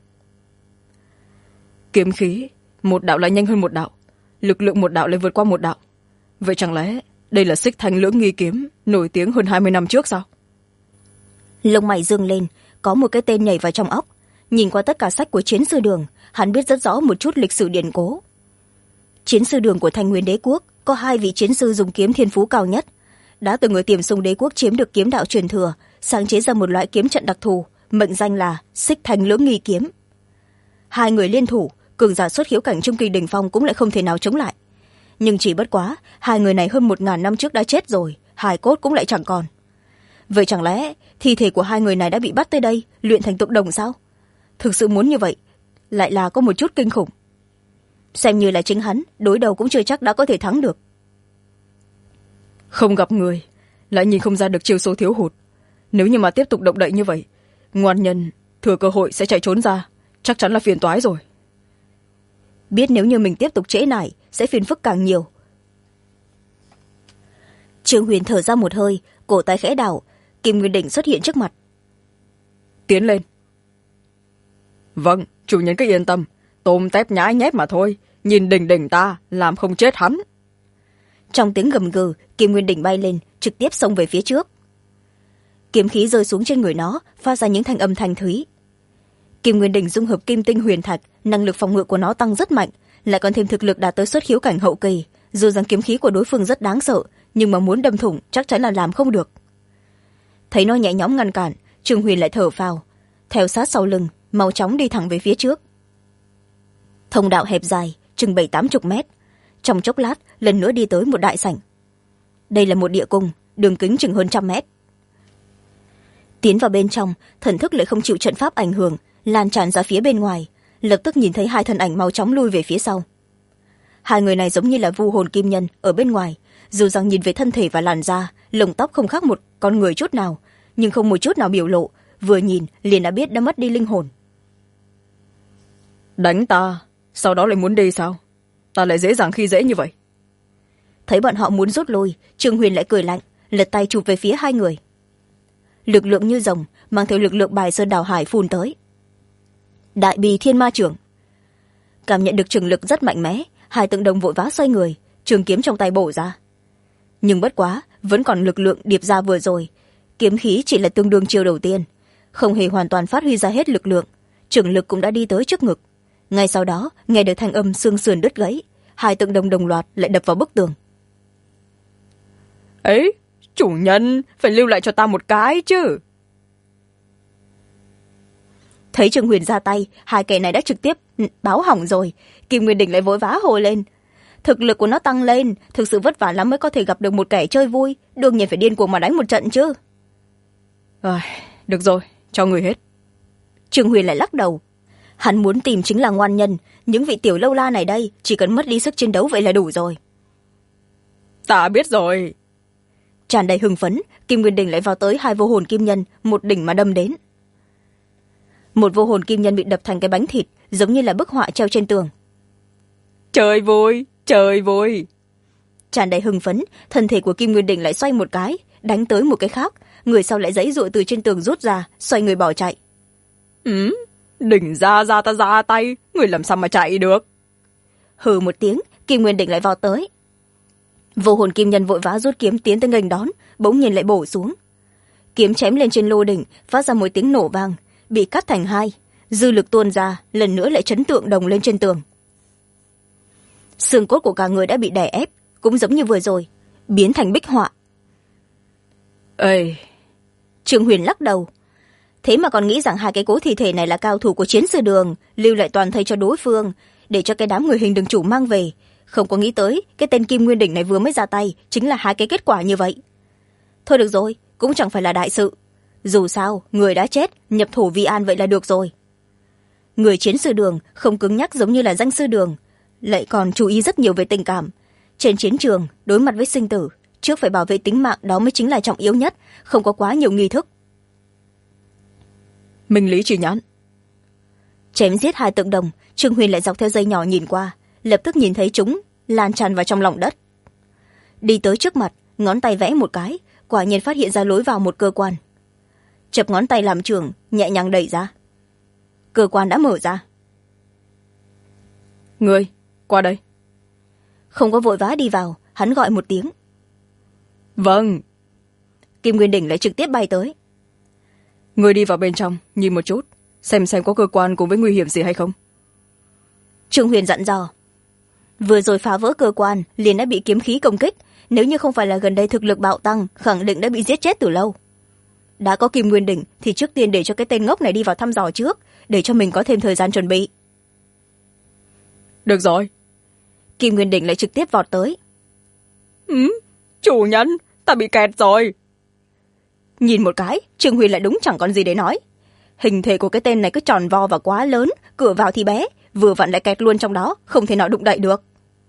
B: Kiếm khí, một đạo lại nhanh hơn một đạo, lực lượng một đạo lại vượt qua một đạo. Vậy chẳng lẽ đây là Xích Thanh Lưỡng Nghi kiếm nổi tiếng hơn 20 năm trước sao?
A: Lông mày dương lên, có một cái tên nhảy vào trong óc. Nhìn qua tất cả sách của Chiến sư đường, hắn biết rất rõ một chút lịch sử điển cố. Chiến sư đường của Thanh Nguyên đế quốc có 2 vị chiến sư dùng kiếm thiên phú cao nhất, đã từng ở Tiềm Sung đế quốc chiếm được kiếm đạo truyền thừa, sáng chế ra một loại kiếm trận đặc thù, mệnh danh là Xích Thanh Lưỡng Nghi kiếm. 2 người liên thủ, cường giả xuất khiếu cảnh trung kỳ đỉnh phong cũng lại không thể nào chống lại. Nhưng chỉ bất quá, 2 người này hơn 1000 năm trước đã chết rồi, hài cốt cũng lại chẳng còn. Vậy chẳng lẽ thi thể của 2 người này đã bị bắt tới đây luyện thành tục đồng sao? Thực sự muốn như vậy lại là có một chút kinh khủng. Xem như là chính hắn đối đầu cũng chưa chắc đã có thể thắng được.
B: Không gặp người lại nhìn không ra được chiêu số thiếu hụt. Nếu như mà tiếp tục động đậy như vậy, ngoan nhân thừa cơ hội sẽ chạy trốn ra, chắc chắn là phiền toái rồi.
A: Biết nếu như mình tiếp tục trễ nải sẽ phiền phức càng nhiều. Trương Huyền thở ra một hơi, cổ tay khẽ đảo, Kim Nguyên Đỉnh xuất hiện trước mặt.
B: Tiến lên. Vâng, chủ nhân cứ yên tâm, tôm tép nhái nhép mà thôi, nhìn đỉnh đỉnh ta làm không chết hắn.
A: Trong tiếng gầm gừ, Kim Nguyên Đỉnh bay lên, trực tiếp xông về phía trước. Kiếm khí rơi xuống trên người nó, phát ra những thanh âm thanh thúy. Kim Nguyên Đỉnh dung hợp kim tinh huyền thạch, năng lực phòng ngự của nó tăng rất mạnh, lại còn thêm thực lực đạt tới xuất khiếu cảnh hậu kỳ. Dù rằng kiếm khí của đối phương rất đáng sợ, nhưng mà muốn đâm thủng chắc chắn là làm không được. Thấy nó nhẹ nhõm ngăn cản, Trương Huyền lại thở phào, theo sát sau lưng, mau chóng đi thẳng về phía trước. Thông đạo hẹp dài, chừng 70-80 mét. Trong chốc lát, lần nữa đi tới một đại sảnh. Đây là một địa cung, đường kính chừng hơn 100 mét. Tiến vào bên trong, thần thức lại không chịu trận pháp ảnh hưởng, lan tràn ra phía bên ngoài, lập tức nhìn thấy 2 thân ảnh mau chóng lui về phía sau. 2 người này giống như là vu hồn kim nhân ở bên ngoài, dù rằng nhìn về thân thể và làn da, lông tóc không khác một con người chút nào, nhưng không một chút nào biểu lộ, vừa nhìn liền đã biết đã mất đi linh hồn.
B: Đánh ta, sau đó lại muốn đi sao? Ta lại dễ dàng khi dễ như vậy.
A: Thấy bọn họ muốn rút lui, Trương Huyền lại cười lạnh, lật tay chụp về phía 2 người. lực lượng như rồng mang theo lực lượng bài sơn đảo hải phun tới. Đại bì thiên ma trưởng. Cảm nhận được trường lực rất mạnh mẽ, Hải Tượng Đồng vội vã xoay người, trường kiếm trong tay bổ ra. Nhưng bất quá, vẫn còn lực lượng điệp ra vừa rồi, kiếm khí chỉ là tương đương chiêu đầu tiên, không hề hoàn toàn phát huy ra hết lực lượng, trường lực cũng đã đi tới trước ngực. Ngay sau đó, nghe được thanh âm xương sườn đứt gãy, Hải Tượng Đồng đồng loạt lại đập vào bức tường.
B: Ấy, chủ nhân phải lưu lại cho ta một cái chứ.
A: Thấy Trương Huyền ra tay, hai kẻ này đã trực tiếp báo hỏng rồi. Kim Nguyên Đỉnh lại vội vã hồ lên. Thực lực của nó tăng lên, thực sự vất vả lắm mới có thể gặp được một kẻ chơi vui, đương nhiên phải điên cuồng mà đánh một trận chứ.
B: Được rồi, cho người hết.
A: Trương Huyền lại lắc đầu. Hắn muốn tìm chính là ngoan nhân, những vị tiểu lâu la này đây chỉ cần mất đi sức chiến đấu vậy là đủ rồi.
B: Ta biết rồi.
A: Tràn đầy hưng phấn, Kim Nguyên Đỉnh lại vào tới hai vô hồn kim nhân, một đỉnh mà đâm đến. Một vô hồn kim nhân bị đập thành cái bánh thịt, giống như là bức họa treo trên tường.
B: Chơi vui, chơi vui.
A: Tràn đầy hưng phấn, thân thể của Kim Nguyên Đỉnh lại xoay một cái, đánh tới một cái khác, người sau lại giãy giụa từ trên tường rút ra, xoay người bỏ chạy.
B: Đỉnh ra ta ra tay, người làm sao mà chạy được.
A: Hừ một tiếng, Kim Nguyên Đỉnh lại vào tới. Vô hồn kim nhân vội vã rút kiếm tiến tới nghênh đón, bỗng nhiên lại bổ xuống. Kiếm chém lên trên lô đỉnh, phát ra một tiếng nổ vang, bị cắt thành hai, dư lực tuôn ra, lần nữa lại chấn tượng đồng lên trên tường. Xương cốt của cả người đã bị đè ép, cũng giống như vừa rồi, biến thành bích họa.
B: Ê,
A: Trương Huyền lắc đầu. Thế mà còn nghĩ rằng hai cái cố thi thể này là cao thủ của chiến sư đường, lưu lại toàn thây cho đối phương, để cho cái đám người hình đường chủ mang về. Không có nghĩ tới, cái tên Kim Nguyên Đỉnh này vừa mới ra tay, chính là hai cái kết quả như vậy. Thôi được rồi, cũng chẳng phải là đại sự. Dù sao, người đã chết, nhập thổ vi an vậy là được rồi. Người chiến sư đường không cứng nhắc giống như là danh sư đường, lại còn chú ý rất nhiều về tình cảm. Trên chiến trường, đối mặt với sinh tử, trước phải bảo vệ tính mạng, đó mới chính là trọng yếu nhất, không có quá nhiều nghi thức.
B: Minh lý chỉ nhãn.
A: Chém giết hai tượng đồng, Trương Huyền lại dọc theo dây nhỏ nhìn qua, lập tức nhìn thấy chúng lan tràn vào trong lòng đất. Đi tới trước mặt, ngón tay vẽ một cái, quả nhiên phát hiện ra lối vào một cơ quan. Chập ngón tay làm trưởng, nhẹ nhàng đẩy ra. Cơ quan đã mở ra.
B: Người, qua đây.
A: Không có vội vã đi vào, hắn gọi một tiếng.
B: Vâng.
A: Kim Nguyên Đỉnh lại trực tiếp bay tới.
B: Người đi vào bên trong, nhìn một chút, xem có cơ quan cùng với nguy hiểm gì hay không.
A: Trương Huyền dặn dò. Vừa rồi phá vỡ cơ quan, liền đã bị kiếm khí công kích. Nếu như không phải là gần đây thực lực bạo tăng, khẳng định đã bị giết chết từ lâu. Đã có Kim Nguyên Đỉnh thì trước tiên để cho cái tên ngốc này đi vào thăm dò trước, để cho mình có thêm thời gian chuẩn bị.
B: Được rồi.
A: Kim Nguyên Đỉnh lại trực tiếp vọt tới.
B: Chủ nhân, ta bị kẹt rồi.
A: Nhìn một cái, Trương Huyền lại đúng chẳng còn gì để nói. Hình thể của cái tên này cứ tròn vo và quá lớn, cửa vào thì bé, vừa vặn lại kẹt luôn trong đó, không thể nào đụng đậy được.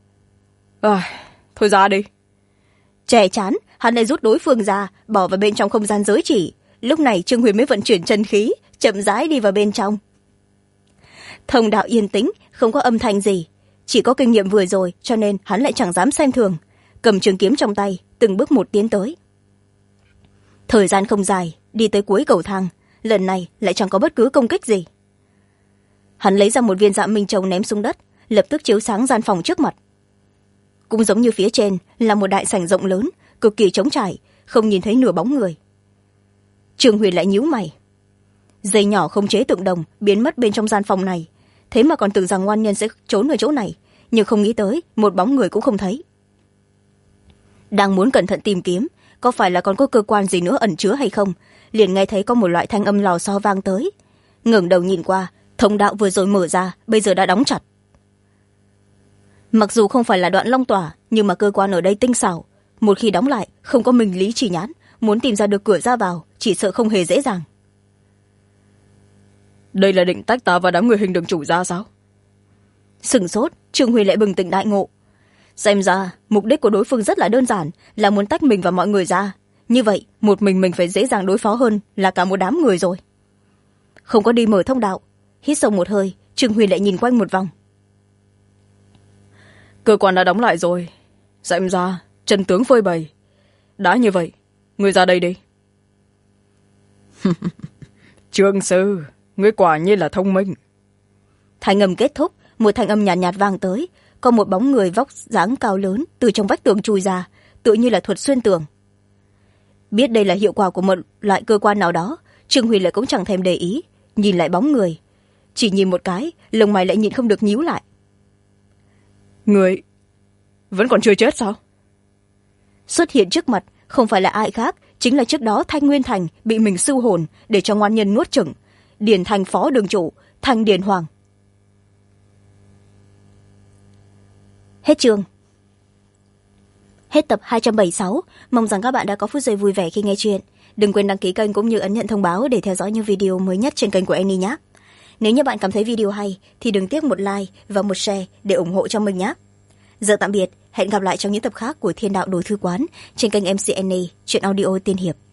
B: Thôi ra đi.
A: Chè chán, hắn lại rút đối phương ra, bỏ vào bên trong không gian giới chỉ. Lúc này Trương Huyền mới vận chuyển chân khí, chậm rãi đi vào bên trong. Thông đạo yên tĩnh, không có âm thanh gì, chỉ có kinh nghiệm vừa rồi, cho nên hắn lại chẳng dám xem thường, cầm trường kiếm trong tay, từng bước một tiến tới. Thời gian không dài, đi tới cuối cầu thang, lần này lại chẳng có bất cứ công kích gì. Hắn lấy ra một viên dạ minh châu ném xuống đất, lập tức chiếu sáng gian phòng trước mặt. Cũng giống như phía trên là một đại sảnh rộng lớn, cực kỳ trống trải, không nhìn thấy nửa bóng người. Trương Huyền lại nhíu mày. Dây nhỏ không chế tượng đồng biến mất bên trong gian phòng này, thế mà còn tưởng rằng ngoan nhân sẽ trốn ở chỗ này, nhưng không nghĩ tới một bóng người cũng không thấy. Đang muốn cẩn thận tìm kiếm có phải là còn có cơ quan gì nữa ẩn chứa hay không, liền nghe thấy có một loại thanh âm lò xo vang tới. Ngẩng đầu nhìn qua, thông đạo vừa rồi mở ra, bây giờ đã đóng chặt. Mặc dù không phải là đoạn long tỏa, nhưng mà cơ quan ở đây tinh xảo, một khi đóng lại không có minh lý chỉ nhãn, muốn tìm ra được cửa ra vào chỉ sợ không hề dễ dàng.
B: Đây là định tách ta và đám người hình đường chủ ra sao?
A: Sửng sốt, Trương Huyền lại bừng tỉnh đại ngộ. Xem ra mục đích của đối phương rất là đơn giản, là muốn tách mình và mọi người ra. Như vậy một mình phải dễ dàng đối phó hơn là cả một đám người rồi. Không có đi mở thông đạo, hít sâu một hơi, Trương Huyền lại nhìn quanh một vòng.
B: Cơ quan đã đóng lại rồi, xem ra chân tướng phơi bày. Đã như vậy, người ra đây đi. Trương sư, ngươi quả nhiên là thông minh.
A: Thanh âm kết thúc, một thanh âm nhàn nhạt vang tới, có một bóng người vóc dáng cao lớn từ trong vách tường chui ra, tựa như là thuật xuyên tường. Biết đây là hiệu quả của một loại cơ quan nào đó, Trương Huy lại cũng chẳng thèm để ý, nhìn lại bóng người, chỉ nhìn một cái, lông mày lại nhịn không được nhíu lại.
B: Người vẫn còn chưa chết sao?
A: Xuất hiện trước mặt không phải là ai khác, chính là trước đó Thanh Nguyên Thành bị mình sưu hồn để cho ngoan nhân nuốt chửng, Điền Thành phó đường chủ Thanh Điền Hoàng. Hết chương. Hết tập 276. Mong rằng các bạn đã có phút giây vui vẻ khi nghe chuyện. Đừng quên đăng ký kênh cũng như ấn nhận thông báo để theo dõi những video mới nhất trên kênh của Annie nhé. Nếu như bạn cảm thấy video hay thì đừng tiếc một like và một share để ủng hộ cho mình nhé. Giờ tạm biệt, hẹn gặp lại trong những tập khác của Thiên Đạo Đồ Thư Quán trên kênh MC Annie, chuyện audio tiên hiệp.